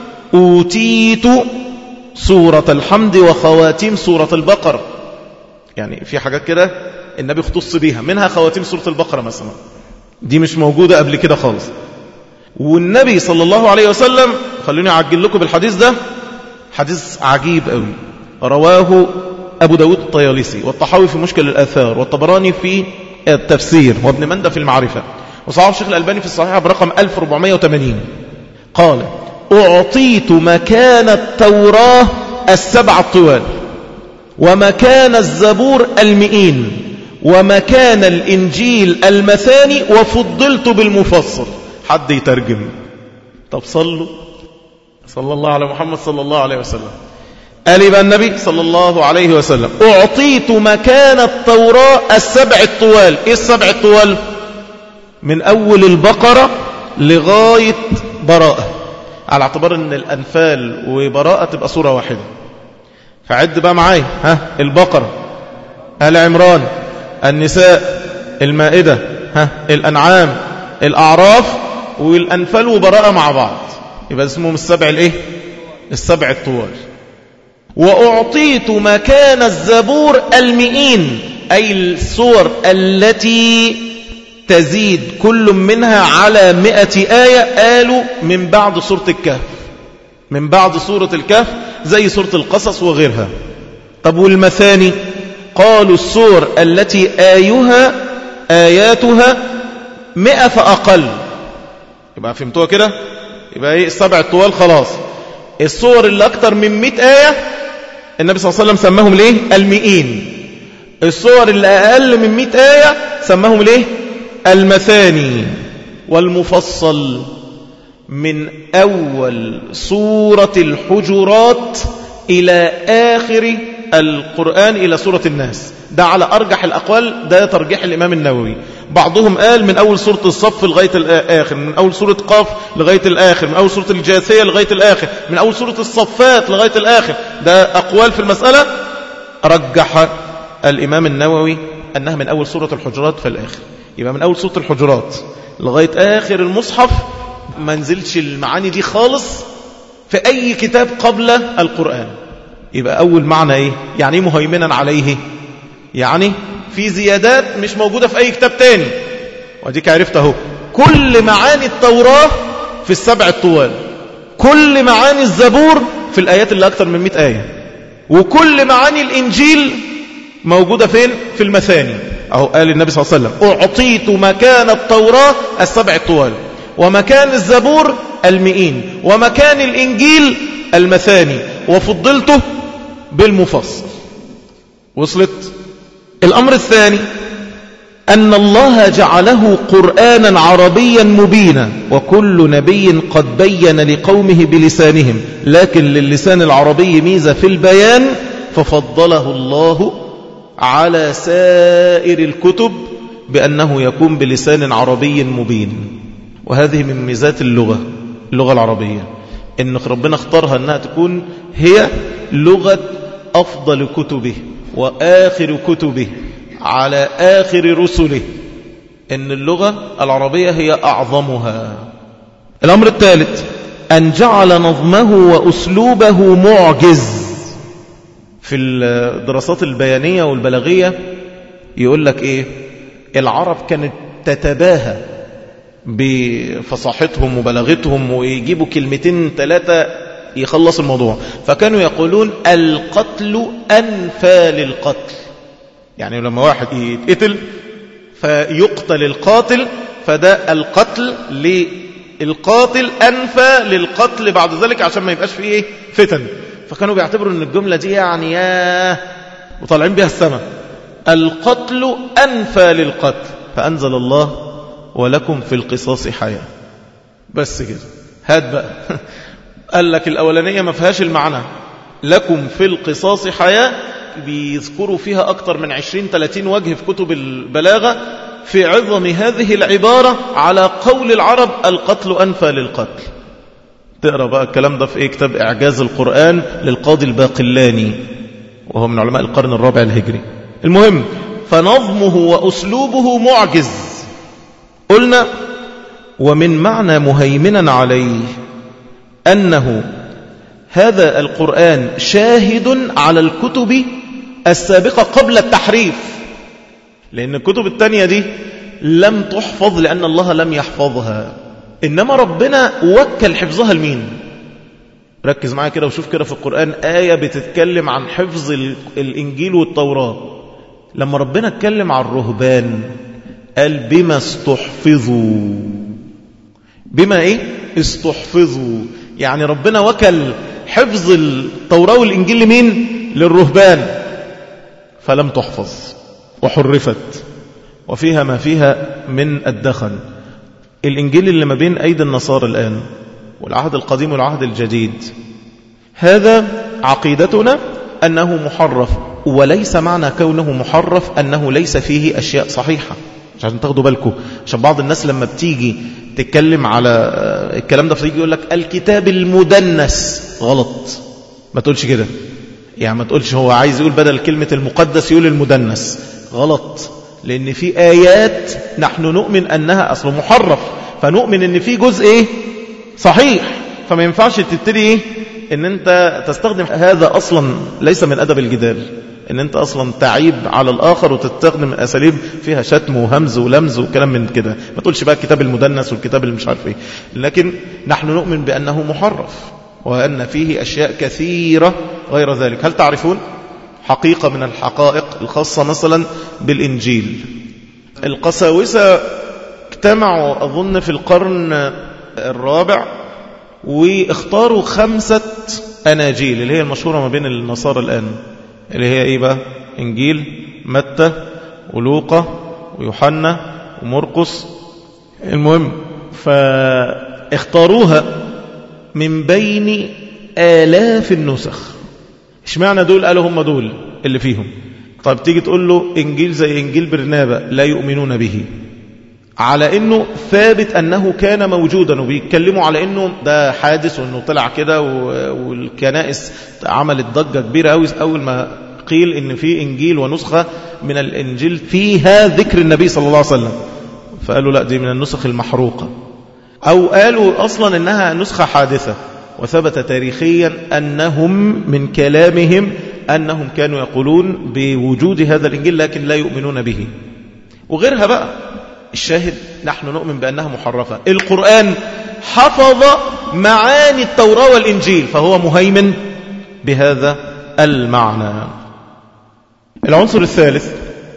أوتيت سورة الحمد وخواتيم سورة البقرة. يعني في حاجات كده النبي اختص بيها، منها خواتيم سورة البقرة مثلا، دي مش موجودة قبل كده خالص. والنبي صلى الله عليه وسلم، خلوني أعجل لكم بالحديث ده، حديث عجيب قوي، رواه أبو داود الطيالسي والطحاوي في مشكل الآثار والطبراني في التفسير وابن مندى في المعرفة، وصححه الشيخ الألباني في الصحيحة برقم ألف وأربعمائة وثمانين. قال أعطيت مكان التوراة السبع الطوال، ومكان الزبور المئين، ومكان الإنجيل المثاني، وفضلت بالمفسر. حد يترجم؟ طب صلوا صلى الله على محمد صلى الله عليه وسلم. قال يبقى النبي صلى الله عليه وسلم أعطيت مكان التوراة السبع الطوال. إيه السبع الطوال؟ من أول البقرة لغاية براءة، على اعتبار أن الأنفال وبراءة تبقى صورة واحدة. فعد بقى معايا، ها، البقرة، آل عمران، النساء، المائدة، ها، الأنعام، الأعراف، والأنفال وبراءة مع بعض. يبقى اسمهم السبع الايه؟ السبع الطوال. وأعطيت مكان الزبور المئين، أي السور التي تزيد كل منها على مئة آية، قالوا من بعد سورة الكهف، من بعد سورة الكهف زي سورة القصص وغيرها. طب والمثاني؟ قالوا السور التي آيها آياتها مئة فأقل. يبقى فهمتوها كده؟ يبقى ايه السبع الطوال خلاص. السور اللي أكتر من مئة آية النبي صلى الله عليه وسلم سماهم ليه؟ المئين. السور اللي أقل من مئة آية سماهم ليه؟ المثاني. والمفصل من أول سورة الحجرات إلى آخر القرآن إلى سورة الناس، ده على أرجح الأقوال، ده ترجيح الإمام النووي. بعضهم قال من أول سورة الصف لغاية الآخر، من أول سورة قاف لغاية الآخر، من أول سورة الجاثية لغاية الآخر، من أول سورة الصفات لغاية الآخر. ده أقوال في المسألة. رجح الإمام النووي أنها من أول سورة الحجرات في الآخر. يبقى من أول سورة الحجرات لغاية آخر المصحف ما نزلش المعاني دي خالص في أي كتاب قبل القرآن. يبقى أول معنى إيه؟ يعني مهيمنا عليه، يعني في زيادات مش موجودة في أي كتاب تاني. وديك عرفته كل معاني التوراة في السبع الطوال، كل معاني الزبور في الآيات اللي أكثر من مئة آية، وكل معاني الإنجيل موجودة فين؟ في المثاني. أهو قال النبي صلى الله عليه وسلم أعطيت مكان التوراة السبع الطوال، ومكان الزبور المئين، ومكان الإنجيل المثاني، وفضلته بالمفصل. وصلت؟ الأمر الثاني أن الله جعله قرآنا عربيا مبينا، وكل نبي قد بين لقومه بلسانهم، لكن للسان العربي ميزة في البيان ففضله الله على سائر الكتب بأنه يكون بلسان عربي مبين. وهذه من ميزات اللغة، اللغة العربية، إن ربنا اختارها أنها تكون هي لغة أفضل كتبه وآخر كتبه على آخر رسله، إن اللغة العربية هي أعظمها. الأمر الثالث أن جعل نظمه وأسلوبه معجز. في الدراسات البيانية والبلاغية يقول لك إيه؟ العرب كانت تتباهى بفصاحتهم وبلاغتهم، ويجيبوا كلمتين ثلاثة يخلص الموضوع، فكانوا يقولون القتل أنفى للقتل. يعني لما واحد يتقتل فيقتل القاتل، فده القتل للقاتل أنفى للقتل بعد ذلك عشان ما يبقاش فيه إيه؟ فتن. فكانوا بيعتبروا أن الجملة دي يعني ياه وطالعين بها السماء، القتل أنفى للقتل. فأنزل الله ولكم في القصاص حياة. بس كده، هات بقى قال لك الأولانية ما فيهاش المعنى، لكم في القصاص حياة، بيذكروا فيها أكتر من عشرين ثلاثين وجه في كتب البلاغة في عظم هذه العبارة على قول العرب القتل أنفى للقتل. تقرأ بقى الكلام ده في إيه؟ كتاب إعجاز القرآن للقاضي الباقلاني، وهو من علماء القرن الرابع الهجري. المهم، فنظمه وأسلوبه معجز. قلنا ومن معنى مهيمنا عليه أنه هذا القرآن شاهد على الكتب السابقة قبل التحريف، لأن الكتب التانية دي لم تحفظ لأن الله لم يحفظها، إنما ربنا وكل حفظها لمين؟ ركز معايا كده وشوف كده في القرآن آية بتتكلم عن حفظ الإنجيل والتوراة. لما ربنا اتكلم عن الرهبان قال بما استحفظوا. بما ايه؟ استحفظوا. يعني ربنا وكل حفظ التوراة والإنجيل لمين؟ للرهبان، فلم تحفظ وحرفت وفيها ما فيها من الدخن. الإنجيل اللي ما بين أيدي النصارى الآن والعهد القديم والعهد الجديد، هذا عقيدتنا أنه محرف، وليس معنى كونه محرف أنه ليس فيه أشياء صحيحة. عشان تاخدوا بالكم، عشان بعض الناس لما بتيجي تتكلم على الكلام ده فيجي يقول لك الكتاب المدنس. غلط، ما تقولش كده. يعني ما تقولش هو عايز يقول بدل كلمة المقدس يقول المدنس. غلط، لأن في آيات نحن نؤمن أنها أصل محرف، فنؤمن أن في جزء إيه؟ صحيح، فما ينفعش تبتدي إيه؟ ان انت تستخدم هذا اصلا ليس من ادب الجدال، ان انت اصلا تعيب على الاخر وتستخدم اساليب فيها شتم وهمز ولمز وكلام من كده. ما تقولش بقى الكتاب المدنس والكتاب اللي مش عارف ايه. لكن نحن نؤمن بانه محرف وان فيه اشياء كثيرة غير ذلك. هل تعرفون حقيقة من الحقائق الخاصة مثلا بالانجيل؟ القساوسة اجتمعوا اظن في القرن الرابع واختاروا خمسة اناجيل اللي هي المشهورة ما بين النصارى الان، اللي هي ايه بقى؟ انجيل متى ولوقا ويوحنا ومرقس. المهم فاختاروها من بين آلاف النسخ. اشمعنى دول؟ قالوا هم دول اللي فيهم. طيب تيجي تقول له انجيل زي انجيل برنابا، لا يؤمنون به، على انه ثابت انه كان موجودا، وبيتكلموا على انه ده حادث وانه طلع كده، والكنائس عملت ضجة كبيرة قوي اول ما قيل ان في انجيل ونسخة من الانجيل فيها ذكر النبي صلى الله عليه وسلم، فقالوا لا دي من النسخ المحروقة. او قالوا اصلا انها نسخة حادثة، وثبت تاريخيا انهم من كلامهم انهم كانوا يقولون بوجود هذا الانجيل لكن لا يؤمنون به، وغيرها بقى. الشاهد نحن نؤمن بأنها محرفة. القرآن حفظ معاني التوراة والإنجيل فهو مهيمن بهذا المعنى. العنصر الثالث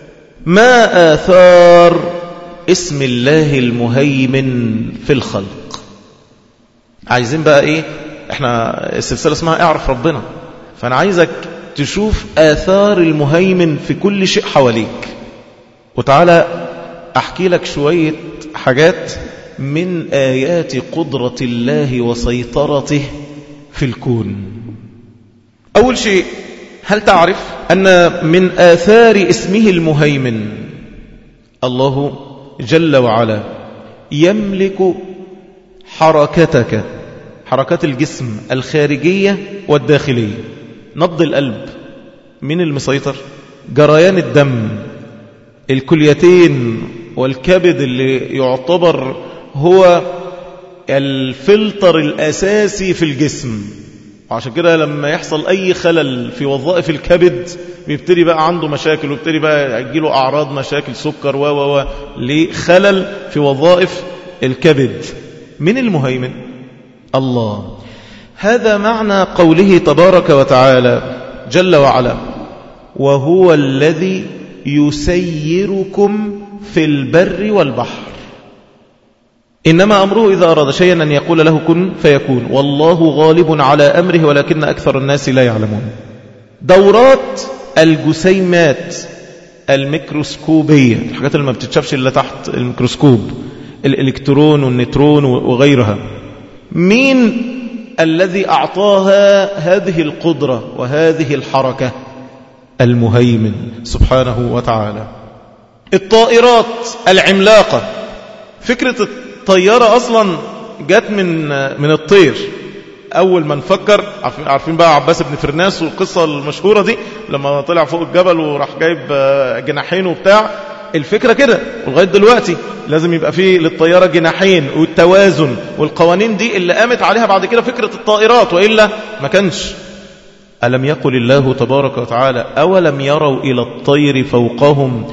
ما آثار اسم الله المهيمن في الخلق. عايزين بقى ايه؟ احنا السلسلة اسمها اعرف ربنا، فانا عايزك تشوف آثار المهيمن في كل شيء حواليك. وتعالى أحكي لك شوية حاجات من آيات قدرة الله وسيطرته في الكون. أول شيء، هل تعرف أن من آثار اسمه المهيمن الله جل وعلا يملك حركتك، حركات الجسم الخارجية والداخلية. نبض القلب من المسيطر، جريان الدم، الكليتين والكبد اللي يعتبر هو الفلتر الأساسي في الجسم. وعشان كده لما يحصل أي خلل في وظائف الكبد بيبتدي بقى عنده مشاكل، ويبتدي بقى يجيله أعراض مشاكل سكر و و و لخلل في وظائف الكبد. من المهيمن الله. هذا معنى قوله تبارك وتعالى جل وعلا وهو الذي يسيركم في البر والبحر إنما أمره إذا أراد شيئا أن يقول له كن فيكون والله غالب على أمره ولكن أكثر الناس لا يعلمون. دورات الجسيمات الميكروسكوبية، الحاجات اللي ما بتتشافش إلا تحت الميكروسكوب، الإلكترون والنيوترون وغيرها، مين الذي أعطاها هذه القدرة وهذه الحركة؟ المهيمن سبحانه وتعالى. الطائرات العملاقة، فكرة الطيارة أصلا جت من من الطير. أول ما نفكر، عارفين بقى عباس بن فرناس والقصة المشهورة دي لما طلع فوق الجبل وراح جايب جناحين وبتاع، الفكرة كده. ولغاية دلوقتي لازم يبقى فيه للطيارة جناحين، والتوازن والقوانين دي اللي قامت عليها بعد كده فكرة الطائرات، وإلا ما كانش. ألم يقل الله تبارك وتعالى أولم يروا إلى الطير فوقهم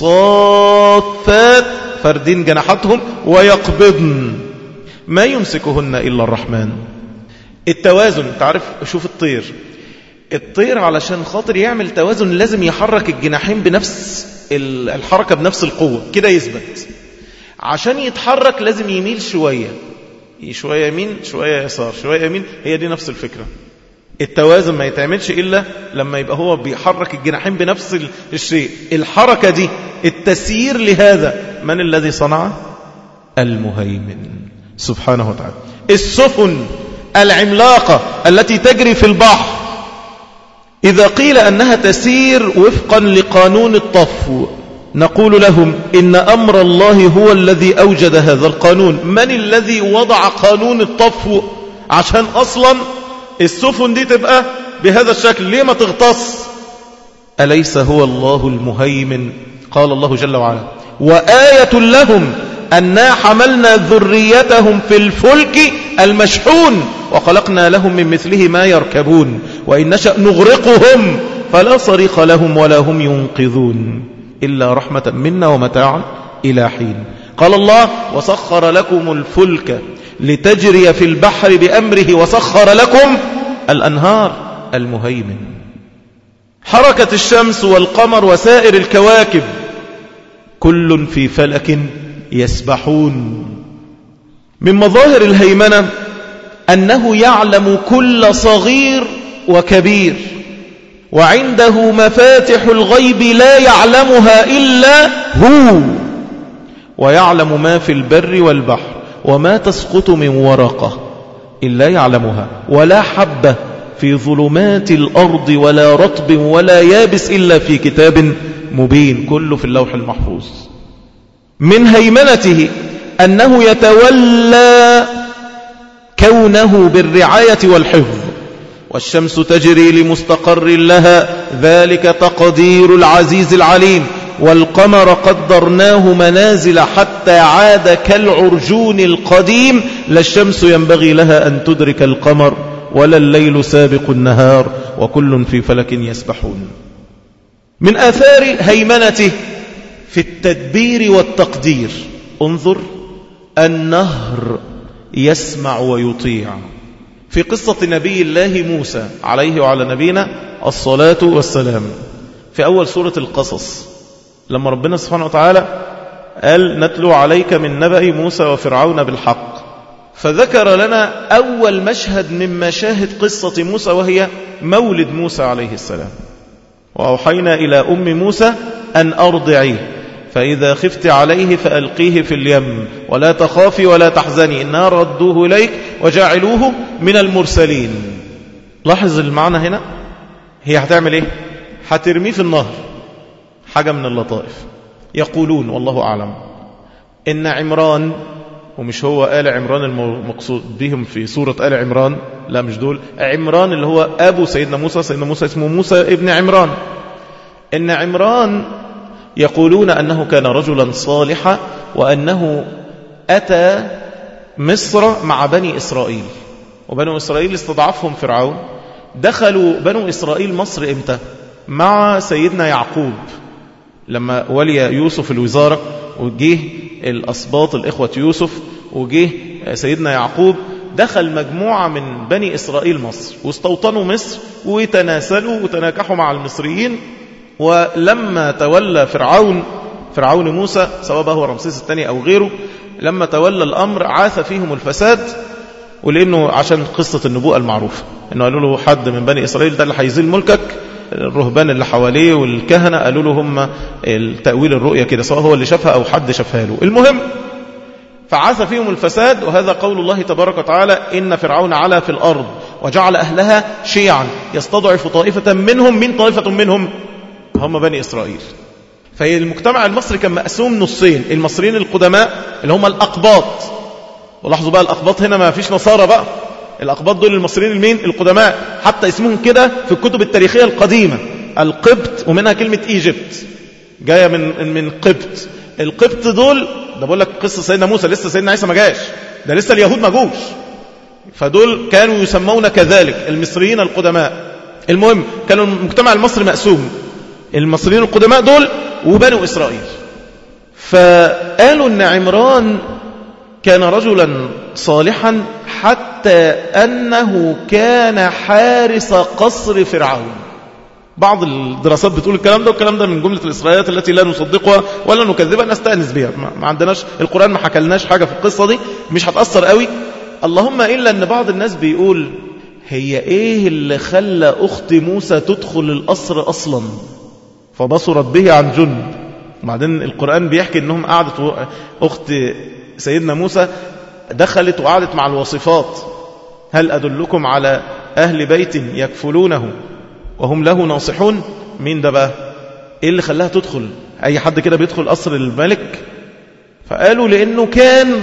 صافات فردين جناحاتهم ويقبضن ما يمسكهن إلا الرحمن. التوازن، تعرف شوف الطير الطير علشان خاطر يعمل توازن لازم يحرك الجناحين بنفس الحركة بنفس القوة كده يثبت. عشان يتحرك لازم يميل شوية شوية يمين شوية يسار شوية يمين. هي دي نفس الفكرة. التوازن ما يتعملش إلا لما يبقى هو بيحرك الجناحين بنفس الشيء. الحركة دي التسيير لهذا من الذي صنعه؟ المهيمن سبحانه وتعالى. السفن العملاقة التي تجري في البحر إذا قيل أنها تسير وفقا لقانون الطفو نقول لهم إن أمر الله هو الذي أوجد هذا القانون. من الذي وضع قانون الطفو عشان أصلا السفن دي تبقى بهذا الشكل؟ ليه ما تغطس؟ أليس هو الله المهيمن؟ قال الله جل وعلا وآية لهم أنا حملنا ذريتهم في الفلك المشحون وخلقنا لهم من مثله ما يركبون وإن نشأ نغرقهم فلا صريخ لهم ولا هم ينقذون إلا رحمة منا ومتاعا إلى حين. قال الله وسخر لكم الفلك لتجري في البحر بأمره وسخر لكم الأنهار المهيمن. حركة الشمس والقمر وسائر الكواكب كل في فلك يسبحون. من مظاهر الهيمنة أنه يعلم كل صغير وكبير وعنده مفاتح الغيب لا يعلمها إلا هو ويعلم ما في البر والبحر وما تسقط من ورقة إلا يعلمها ولا حبة في ظلمات الأرض ولا رطب ولا يابس إلا في كتاب مبين كله في اللوح المحفوظ. من هيمنته أنه يتولى كونه بالرعاية والحفظ والشمس تجري لمستقر لها ذلك تقدير العزيز العليم والقمر قدرناه منازل حتى عاد كالعرجون القديم لا الشمس ينبغي لها أن تدرك القمر ولا الليل سابق النهار وكل في فلك يسبحون. من آثار هيمنته في التدبير والتقدير انظر النهر يسمع ويطيع. في قصة نبي الله موسى عليه وعلى نبينا الصلاة والسلام في أول سورة القصص لما ربنا سبحانه وتعالى قال نتلو عليك من نبأ موسى وفرعون بالحق فذكر لنا أول مشهد من مشاهد قصة موسى وهي مولد موسى عليه السلام وأوحينا إلى أم موسى أن أرضعيه فإذا خفت عليه فألقيه في اليم ولا تخافي ولا تحزني إنا ردوه إليك وجعلوه من المرسلين. لاحظ المعنى هنا هي هتعمل إيه؟ هترميه في النهر. حاجة من اللطائف يقولون والله أعلم إن عمران ومش هو آل عمران المقصود بهم في سورة آل عمران لا مش دول عمران اللي هو أبو سيدنا موسى سيدنا موسى اسمه موسى ابن عمران إن عمران يقولون أنه كان رجلا صالحا وأنه أتى مصر مع بني إسرائيل وبنو إسرائيل استضعفهم فرعون. دخلوا بنو إسرائيل مصر إمتى؟ مع سيدنا يعقوب لما ولي يوسف الوزارة وجيه الأسباط الإخوة يوسف وجيه سيدنا يعقوب دخل مجموعة من بني إسرائيل مصر واستوطنوا مصر وتناسلوا وتناكحوا مع المصريين. ولما تولى فرعون فرعون موسى سواء بقى هو رمسيس الثاني أو غيره لما تولى الأمر عاث فيهم الفساد ولأنه عشان قصة النبوءة المعروفة إنه قالوا له حد من بني إسرائيل ده اللي هيزيل ملكك. الرهبان اللي حواليه والكهنة قالوا له هم التأويل الرؤية كده سواء هو اللي شافها أو حد شافها له. المهم فعاث فيهم الفساد وهذا قول الله تبارك وتعالى إن فرعون علا في الأرض وجعل أهلها شيعا يستضعف طائفة منهم من طائفة منهم هم بني إسرائيل. فالمجتمع المصري كان مقسوم نصين المصريين القدماء اللي هم الأقباط ولاحظوا بقى الأقباط هنا ما فيش نصارى بقى الأقباط دول المصريين المين القدماء حتى اسمهم كده في الكتب التاريخية القديمة القبط ومنها كلمة إيجيبت جاية من من قبط. القبط دول ده بقول لك قصة سيدنا موسى لسه سيدنا عيسى ما جاش ده لسه اليهود ما جوش فدول كانوا يسمون كذلك المصريين القدماء. المهم كانوا المجتمع المصري مقسوم المصريين القدماء دول وبنو إسرائيل. فقالوا أن عمران كان رجلا صالحا حتى أنه كان حارس قصر فرعون. بعض الدراسات بتقول الكلام ده والكلام ده من جملة الإسرائيليات التي لا نصدقها ولا نكذبها نستأنس بها. ما عندناش القرآن ما حكلناش حاجة في القصة دي مش هتأثر قوي اللهم إلا أن بعض الناس بيقول هي إيه اللي خلى أخت موسى تدخل القصر أصلا فبصرت به عن جند. بعدين القرآن بيحكي أنهم قعدت أخت سيدنا موسى دخلت وقعدت مع الوصفات هل أدلكم على أهل بيت يكفلونه وهم له ناصحون. مين ده بقى إيه اللي خلاها تدخل؟ أي حد كده بيدخل قصر الملك؟ فقالوا لأنه كان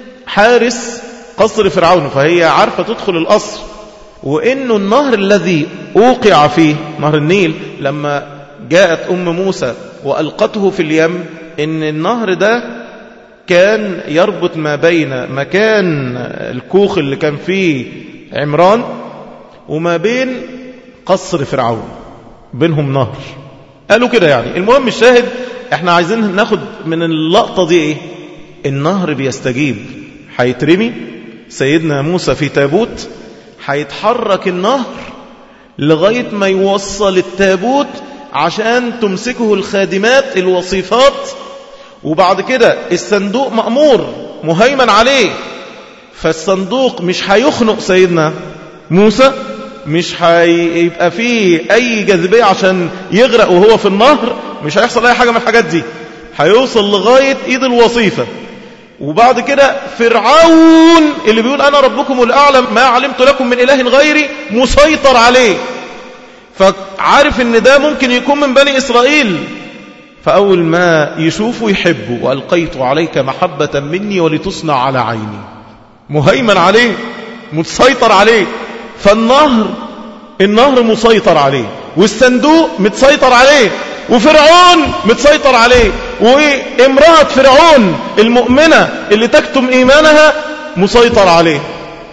حارس قصر فرعون فهي عارفة تدخل القصر وإنه النهر الذي أوقع فيه نهر النيل لما جاءت أم موسى وألقته في اليم إن النهر ده كان يربط ما بين مكان الكوخ اللي كان فيه عمران وما بين قصر فرعون، بينهم نهر. قالوا كده يعني. المهم الشاهد احنا عايزين ناخد من اللقطة دي ايه؟ النهر بيستجيب، هيترمي سيدنا موسى في تابوت، هيتحرك النهر لغاية ما يوصل التابوت عشان تمسكه الخادمات الوصيفات، وبعد كده الصندوق مأمور مهيمن عليه، فالصندوق مش هيخنق سيدنا موسى، مش هيبقى فيه أي جاذبية عشان يغرق وهو في النهر، مش هيحصل أي حاجة من الحاجات دي، هيوصل لغاية إيد الوصيفة. وبعد كده فرعون اللي بيقول أنا ربكم الأعلى ما علمت لكم من إله غيري مسيطر عليه، فعارف ان ده ممكن يكون من بني إسرائيل، فأول ما يشوفوا يحبوا. وألقيت عليك محبة مني ولتصنع على عيني، مهيمن عليه متسيطر عليه. فالنهر النهر مسيطر عليه، والصندوق متسيطر عليه، وفرعون متسيطر عليه، وامرأة فرعون المؤمنة اللي تكتم إيمانها مسيطر عليه.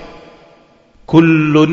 كل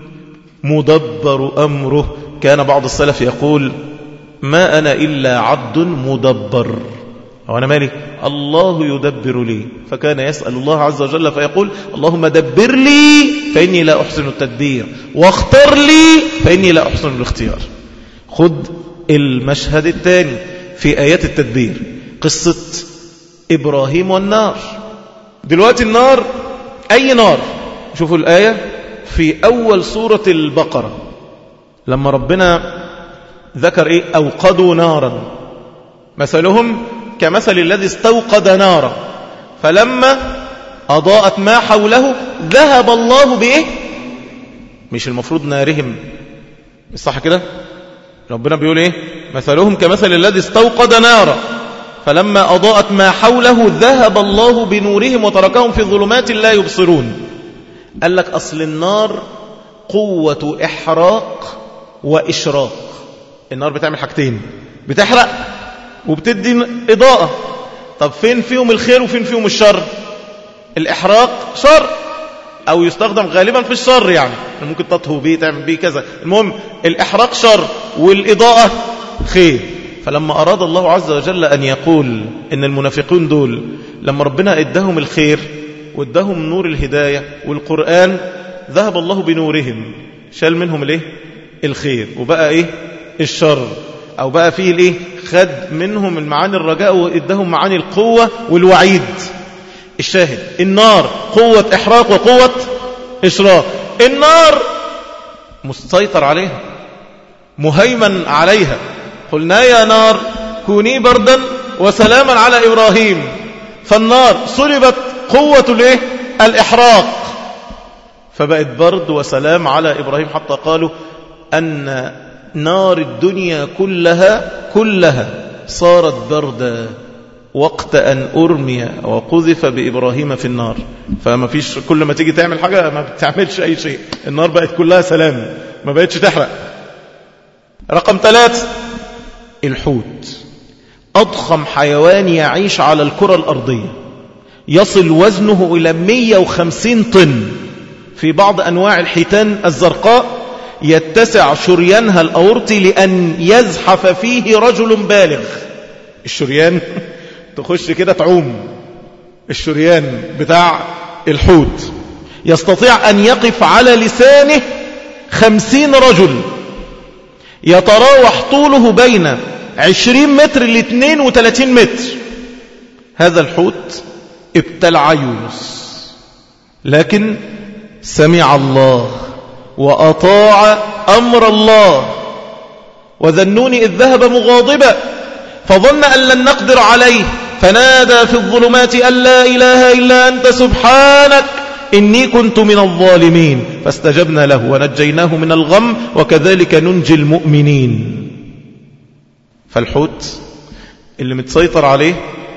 مدبر أمره. كان بعض السلف يقول ما أنا إلا عبد مدبر، وأنا مالي الله يدبر لي. فكان يسأل الله عز وجل فيقول اللهم دبر لي فإني لا أحسن التدبير، واختر لي فإني لا أحسن الاختيار. خد المشهد الثاني في آيات التدبير، قصة إبراهيم والنار. دلوقتي النار أي نار؟ شوفوا الآية في أول سورة البقرة لما ربنا ذكر إيه؟ أوقدوا نارا مثلهم كمثل الذي استوقد نارا فلما أضاءت ما حوله ذهب الله بإيه؟ مش المفروض نارهم، صح كده؟ ربنا بيقول إيه؟ مثلهم كمثل الذي استوقد نارا فلما أضاءت ما حوله ذهب الله بنورهم وتركهم في ظلمات لا يبصرون. قال لك أصل النار قوة إحراق وإشراق. النار بتعمل حاجتين، بتحرق وبتدي إضاءة. طب فين فيهم الخير وفين فيهم الشر؟ الإحراق شر، أو يستخدم غالبا في الشر، يعني ممكن تطهو بيه تعمل بيه كذا. المهم الإحراق شر والإضاءة خير. فلما أراد الله عز وجل أن يقول إن المنافقون دول لما ربنا ادهم الخير وادهم نور الهداية والقرآن ذهب الله بنورهم، شال منهم الايه؟ الخير، وبقى ايه؟ الشر، او بقى فيه الايه؟ خد منهم المعاني الرجاء وادهم معاني القوة والوعيد. الشاهد النار قوة احراق وقوة اشراق. النار مسيطر عليها مهيمن عليها. قلنا يا نار كوني بردا وسلاما على إبراهيم. فالنار سلبت قوة الايه؟ الإحراق، فبقت برد وسلام على إبراهيم، حتى قالوا أن نار الدنيا كلها كلها صارت بردا وقت أن أرمي وقذف بإبراهيم في النار. فما فيش كل ما تيجي تعمل حاجة ما بتعملش أي شيء، النار بقت كلها سلام ما بقتش تحرق. رقم ثلاث الحوت، أضخم حيوان يعيش على الكرة الأرضية، يصل وزنه إلى مئة وخمسين طن. في بعض أنواع الحيتان الزرقاء يتسع شريانها الأورطي لأن يزحف فيه رجل بالغ. الشريان تخش كده تعوم، الشريان بتاع الحوت يستطيع أن يقف على لسانه خمسين رجل، يتراوح طوله بين عشرين متر لاثنين وثلاثين متر. هذا الحوت ابتلع يونس، لكن سمع الله وأطاع أمر الله. وذنوني إذ ذهب مغاضبا فظن أن لن نقدر عليه فنادى في الظلمات أن لا إله إلا أنت سبحانك إني كنت من الظالمين فاستجبنا له ونجيناه من الغم وكذلك ننجي المؤمنين. فالحوت اللي متسيطر عليه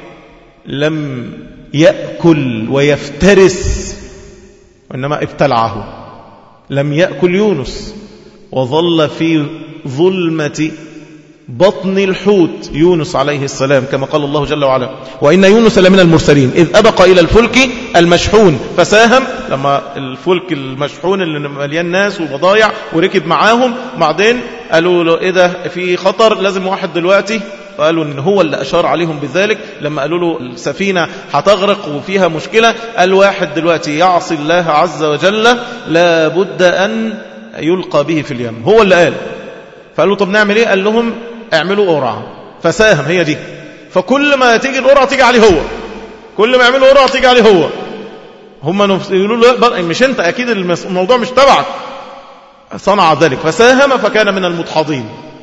لم يأكل ويفترس وإنما ابتلعه. لم يأكل يونس وظل في ظلمة بطن الحوت يونس عليه السلام، كما قال الله جل وعلا وإن يونس لمن المرسلين إذ أبق إلى الفلك المشحون فساهم. لما الفلك المشحون اللي مليان ناس وبضايع وركب معاهم، بعدين قالوا له إيه ده، في خطر، لازم واحد دلوقتي. فقالوا إن هو اللي أشار عليهم بذلك لما قالوا له السفينة هتغرق وفيها مشكلة. قال واحد دلوقتي يعصي الله عز وجل لا بد أن يلقى به في اليم، هو اللي قال. فقالوا طب نعمل إيه؟ قال لهم اعملوا قرعة. فساهم، هي دي. فكل ما تيجي القرعة تيجي عليه هو، كل ما يعملوا قرعة تيجي عليه هو. هم يقولوا له مش انت، اكيد الموضوع مش تبعك. صنع ذلك فساهم فكان من المدحضين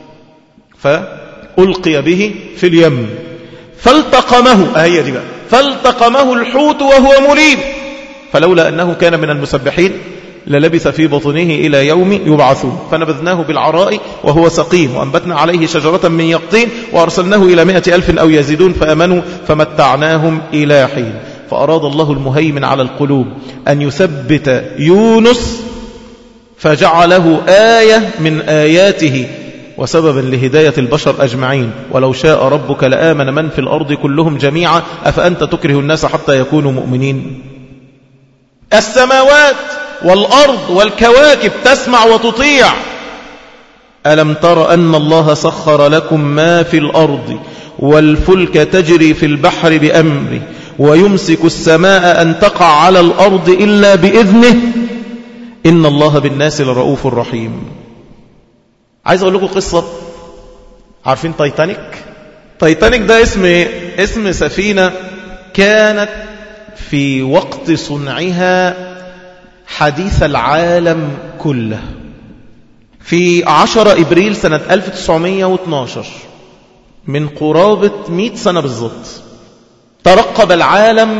فألقي به في اليم فالتقمه، هي دي بقى، فالتقمه الحوت وهو مليم فلولا أنه كان من المسبحين للبث في بطنه إلى يوم يبعثون فنبذناه بالعراء وهو سقيم وأنبتنا عليه شجرة من يقطين وأرسلناه إلى مائة ألف أو يزيدون فأمنوا فمتعناهم إلى حين. فأراد الله المهيمن على القلوب أن يثبت يونس فجعله آية من آياته وسببا لهداية البشر أجمعين. ولو شاء ربك لآمن من في الأرض كلهم جميعا أفأنت تكره الناس حتى يكونوا مؤمنين. السماوات والأرض والكواكب تسمع وتطيع. ألم تر أن الله سخر لكم ما في الأرض والفلك تجري في البحر بأمره ويمسك السماء أن تقع على الأرض إلا بإذنه إن الله بالناس لرؤوف رحيم. عايز أقول لكم قصة. عارفين تايتانيك؟ تايتانيك ده اسم اسم سفينة كانت في وقت صنعها حديث العالم كله. في عشرة إبريل سنة ألف وتسعمائة واثني عشر من قرابة مئة سنة بالضبط ترقب العالم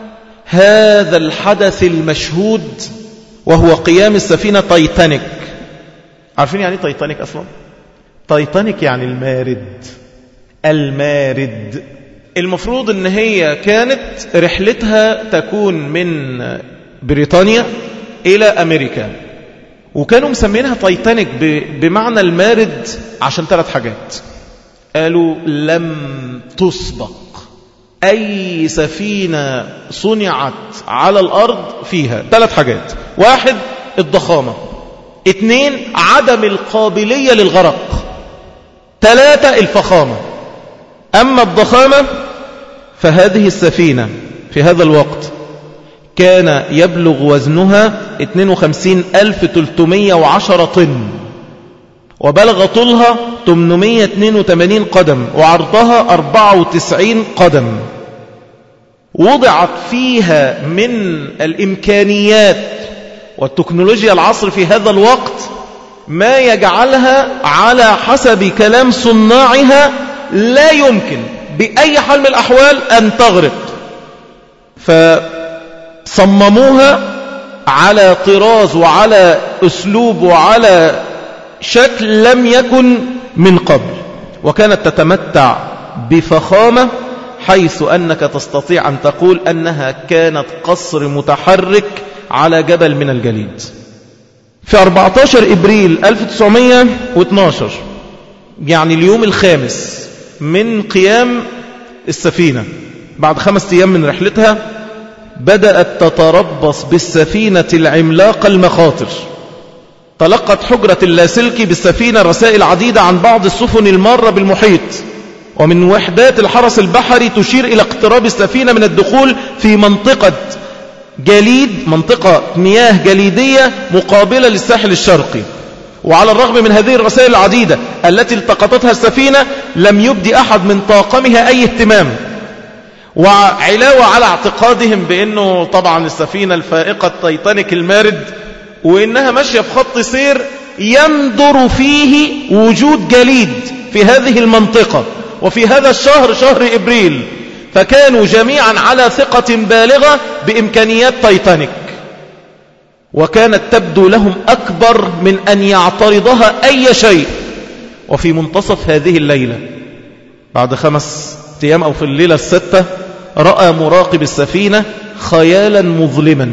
هذا الحدث المشهود وهو قيام السفينة تايتانيك. عارفين يعني تايتانيك أصلا؟ تايتانيك يعني المارد. المارد المفروض ان هي كانت رحلتها تكون من بريطانيا إلى أمريكا، وكانوا مسمينها تايتانيك بمعنى المارد عشان ثلاث حاجات. قالوا لم تسبق أي سفينة صنعت على الأرض فيها ثلاث حاجات. واحد الضخامة، اثنين عدم القابلية للغرق، ثلاثة الفخامة. أما الضخامة فهذه السفينة في هذا الوقت كان يبلغ وزنها اثنين وخمسين ألف وثلاثمائة وعشرة طن، وبلغ طولها ثمانمائة واثنين وثمانين قدم، وعرضها أربعة وتسعين قدم. وضعت فيها من الإمكانيات والتكنولوجيا العصر في هذا الوقت ما يجعلها على حسب كلام صناعها لا يمكن بأي حال من الأحوال أن تغرق. فصمموها على طراز وعلى أسلوب وعلى شكل لم يكن من قبل، وكانت تتمتع بفخامة حيث أنك تستطيع أن تقول أنها كانت قصر متحرك على جبل من الجليد. في أربعة عشر إبريل ألف وتسعمائة واثني عشر يعني اليوم الخامس من قيام السفينة بعد خمس أيام من رحلتها بدأت تتربص بالسفينة العملاقة المخاطر. تلقت حجرة اللاسلكي بالسفينة رسائل عديدة عن بعض السفن المارة بالمحيط، ومن وحدات الحرس البحري تشير إلى اقتراب السفينة من الدخول في منطقة جليد، منطقة مياه جليدية مقابلة للساحل الشرقي. وعلى الرغم من هذه الرسائل العديدة التي التقطتها السفينة لم يبدي أحد من طاقمها أي اهتمام، وعلاوة على اعتقادهم بأنه طبعا السفينة الفائقة تايتانيك المارد وإنها ماشية في خط سير يندر فيه وجود جليد في هذه المنطقة وفي هذا الشهر شهر إبريل، فكانوا جميعا على ثقة بالغة بإمكانيات تايتانيك، وكانت تبدو لهم أكبر من أن يعترضها أي شيء. وفي منتصف هذه الليلة بعد خمس أيام أو في الليلة الستة رأى مراقب السفينة خيالا مظلما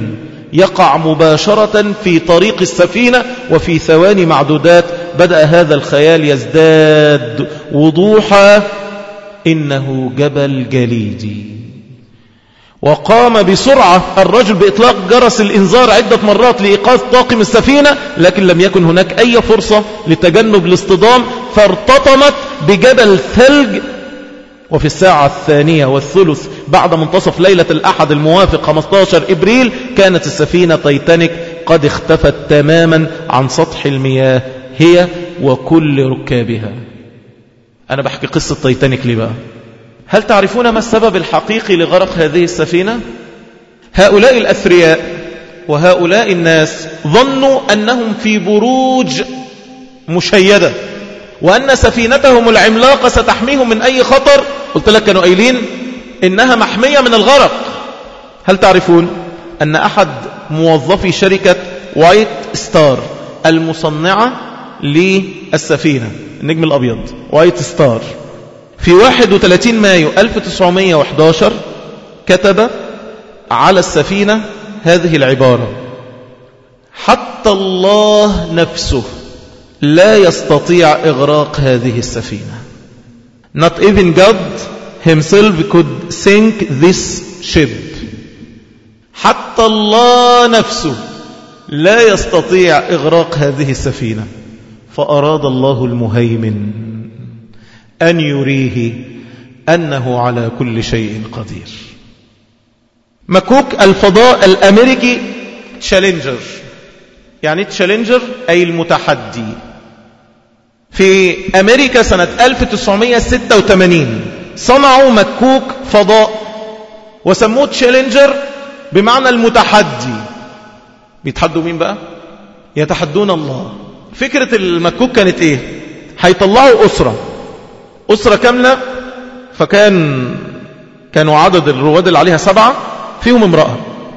يقع مباشرة في طريق السفينة، وفي ثواني معدودات بدأ هذا الخيال يزداد وضوحا. إنه جبل جليدي. وقام بسرعة الرجل بإطلاق جرس الإنذار عدة مرات لإيقاظ طاقم السفينة، لكن لم يكن هناك أي فرصة لتجنب الاصطدام، فارتطمت بجبل ثلج. وفي الساعة الثانية والثلث بعد منتصف ليلة الأحد الموافق خمسة عشر إبريل كانت السفينة تايتانيك قد اختفت تماما عن سطح المياه، هي وكل ركابها. أنا بحكي قصة تايتانيك ليه بقى؟ هل تعرفون ما السبب الحقيقي لغرق هذه السفينة؟ هؤلاء الأثرياء وهؤلاء الناس ظنوا أنهم في بروج مشيدة، وأن سفينتهم العملاقة ستحميهم من أي خطر. قلت لك كانوا قايلين إنها محمية من الغرق. هل تعرفون أن أحد موظفي شركة وايت ستار المصنعة للسفينة النجم الأبيض وايت ستار في واحد وثلاثين مايو ألف وتسعمائة وأحد عشر كتب على السفينة هذه العبارة: حتى الله نفسه لا يستطيع إغراق هذه السفينة. Not even God himself could sink this ship. حتى الله نفسه لا يستطيع إغراق هذه السفينة. فأراد الله المهيمن أن يريه أنه على كل شيء قدير. مكوك الفضاء الأمريكي تشالنجر. يعني تشالنجر أي المتحدي. في أمريكا سنة ألف وتسعمائة وستة وثمانين صنعوا مكوك فضاء وسموه تشالنجر بمعنى المتحدي. بيتحدوا مين بقى؟ يتحدون الله. فكرة المكوك كانت ايه؟ هيطلعوا أسرة أسرة كاملة، فكان كانوا عدد الرواد اللي عليها سبعة فيهم امرأة،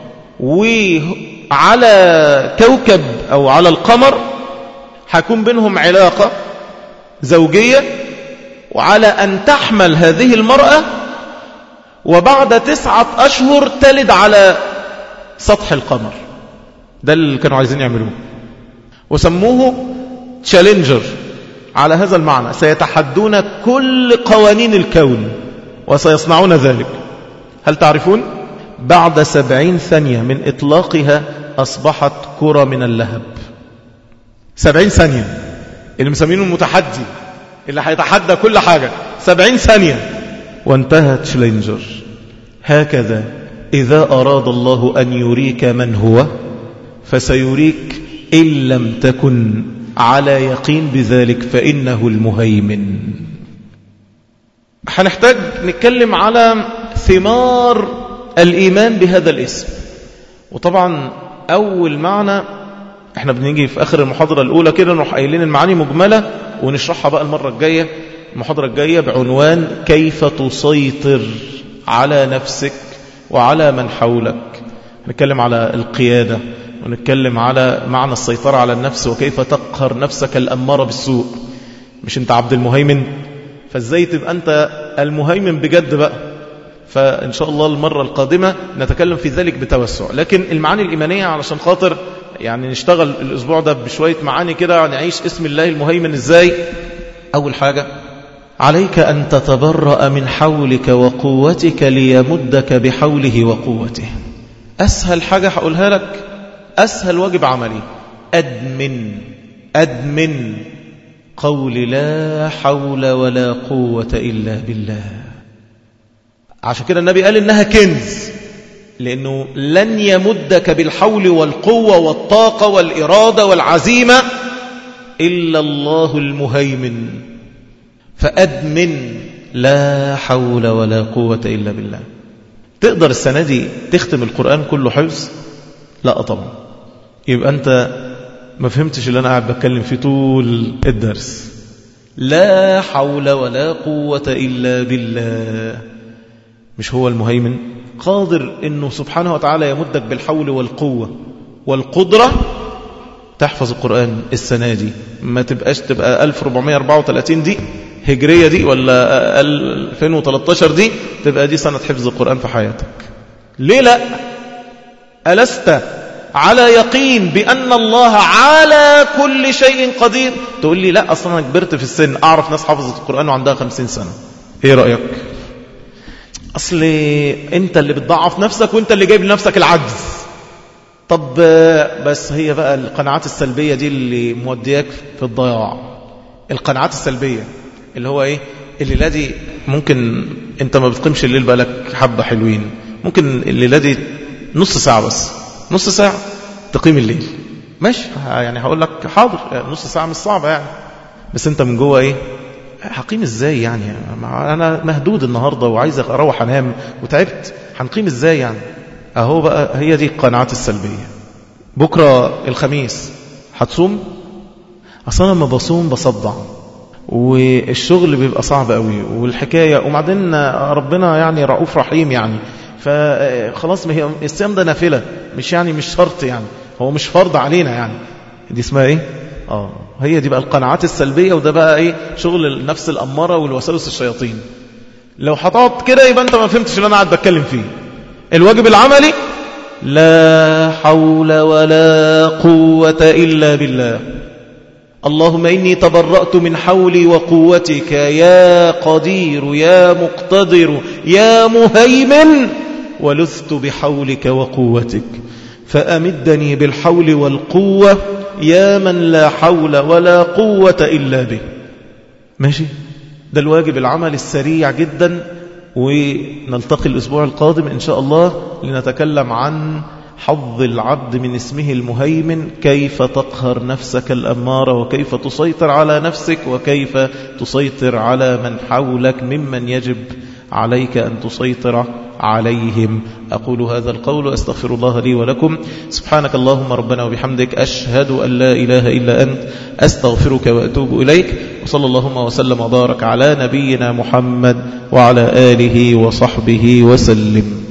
وعلى كوكب أو على القمر هيكون بينهم علاقة زوجية، وعلى أن تحمل هذه المرأة وبعد تسعة أشهر تلد على سطح القمر. ده اللي كانوا عايزين يعملوه، وسموه تشالنجر على هذا المعنى. سيتحدون كل قوانين الكون وسيصنعون ذلك. هل تعرفون؟ بعد سبعين ثانية من إطلاقها أصبحت كرة من اللهب. سبعين ثانية اللي مسمينه المتحدي اللي هيتحدى كل حاجة. سبعين ثانية وانتهى تشالنجر. هكذا إذا أراد الله أن يريك من هو فسيريك، إن لم تكن على يقين بذلك فإنه المهيمن. هنحتاج نتكلم على ثمار الإيمان بهذا الاسم. وطبعا أول معنى احنا بنيجي في آخر المحاضرة الأولى كده نروح قايلين المعاني مجملة ونشرحها بقى المرة الجاية المحاضرة الجاية بعنوان كيف تسيطر على نفسك وعلى من حولك. نتكلم على القيادة ونتكلم على معنى السيطرة على النفس وكيف تقهر نفسك الأمارة بالسوء. مش انت عبد المهيمن، فازاي تبقى انت المهيمن بجد بقى. فإن شاء الله المرة القادمة نتكلم في ذلك بتوسع. لكن المعاني الإيمانية علشان خاطر يعني نشتغل الأسبوع ده بشوية معاني كده نعيش اسم الله المهيمن ازاي. أول حاجة عليك أن تتبرأ من حولك وقوتك ليمدك بحوله وقوته. أسهل حاجة هقولها لك، أسهل واجب عملي، أدمن أدمن قول لا حول ولا قوة إلا بالله. عشان كده النبي قال إنها كنز، لأنه لن يمدك بالحول والقوة والطاقة والإرادة والعزيمة إلا الله المهيمن. فأدمن لا حول ولا قوة إلا بالله. تقدر السنة دي تختم القرآن كله حفظ؟ لا طبعا. يبقى أنت ما فهمتش اللي أنا قاعد بتكلم فيه طول الدرس. لا حول ولا قوة إلا بالله. مش هو المهيمن قادر إنه سبحانه وتعالى يمدك بالحول والقوة والقدرة؟ تحفظ القرآن السنة دي، ما تبقاش تبقى ألف وأربعمائة وأربعة وثلاثين دي هجرية دي ولا ألفين وثلاثة عشر دي، تبقى دي سنة حفظ القرآن في حياتك. ليه لا؟ ألست على يقين بأن الله على كل شيء قدير، تقول لي لا أصلا أنا كبرت في السن، أعرف ناس حفظت القرآن وعندها خمسين سنة. إيه رأيك؟ أصل أنت اللي بتضعف نفسك وأنت اللي جايب لنفسك العجز. طب بس هي بقى القناعات السلبية دي اللي مودياك في الضياع. القناعات السلبية اللي هو إيه؟ الليلة دي ممكن أنت ما بتقيمش الليل بقالك حبة حلوين، ممكن الليلة دي نص ساعة بس، نص ساعة تقيم الليل، ماشي يعني هقول لك حاضر، نص ساعة مش صعبة يعني، بس أنت من جوه إيه؟ هقيم إزاي يعني؟ أنا مهدود النهاردة وعايز أروح أنام وتعبت، هنقيم إزاي يعني؟ أهو بقى هي دي القناعات السلبية. بكرة الخميس هتصوم؟ أصلا لما بصوم بصدع والشغل بيبقى صعب قوي والحكاية، وبعدين ربنا يعني رؤوف رحيم يعني، فخلاص ما هي الصيام ده نافلة، مش يعني مش شرط يعني، هو مش فرض علينا يعني. دي اسمها ايه؟ اه هي دي بقى القناعات السلبية، وده بقى ايه؟ شغل النفس الأمارة والوساوس الشياطين. لو حطعت كده يبقى انت ما فهمتش اللي انا قاعد بتكلم فيه. الواجب العملي لا حول ولا قوة إلا بالله. اللهم إني تبرأت من حولي وقوتك يا قدير يا مقتدر يا مهيمن، ولذت بحولك وقوتك فأمدني بالحول والقوة يا من لا حول ولا قوة إلا به. ماشي؟ ده الواجب العمل السريع جدا، ونلتقي الأسبوع القادم إن شاء الله لنتكلم عن حظ العبد من اسمه المهيمن، كيف تقهر نفسك الأمارة، وكيف تسيطر على نفسك، وكيف تسيطر على من حولك ممن يجب عليك أن تسيطر عليهم. أقول هذا القول وأستغفر الله لي ولكم. سبحانك اللهم ربنا وبحمدك، أشهد أن لا إله إلا أنت، أستغفرك وأتوب إليك. وصلى اللهم وسلم وبارك على نبينا محمد وعلى آله وصحبه وسلم.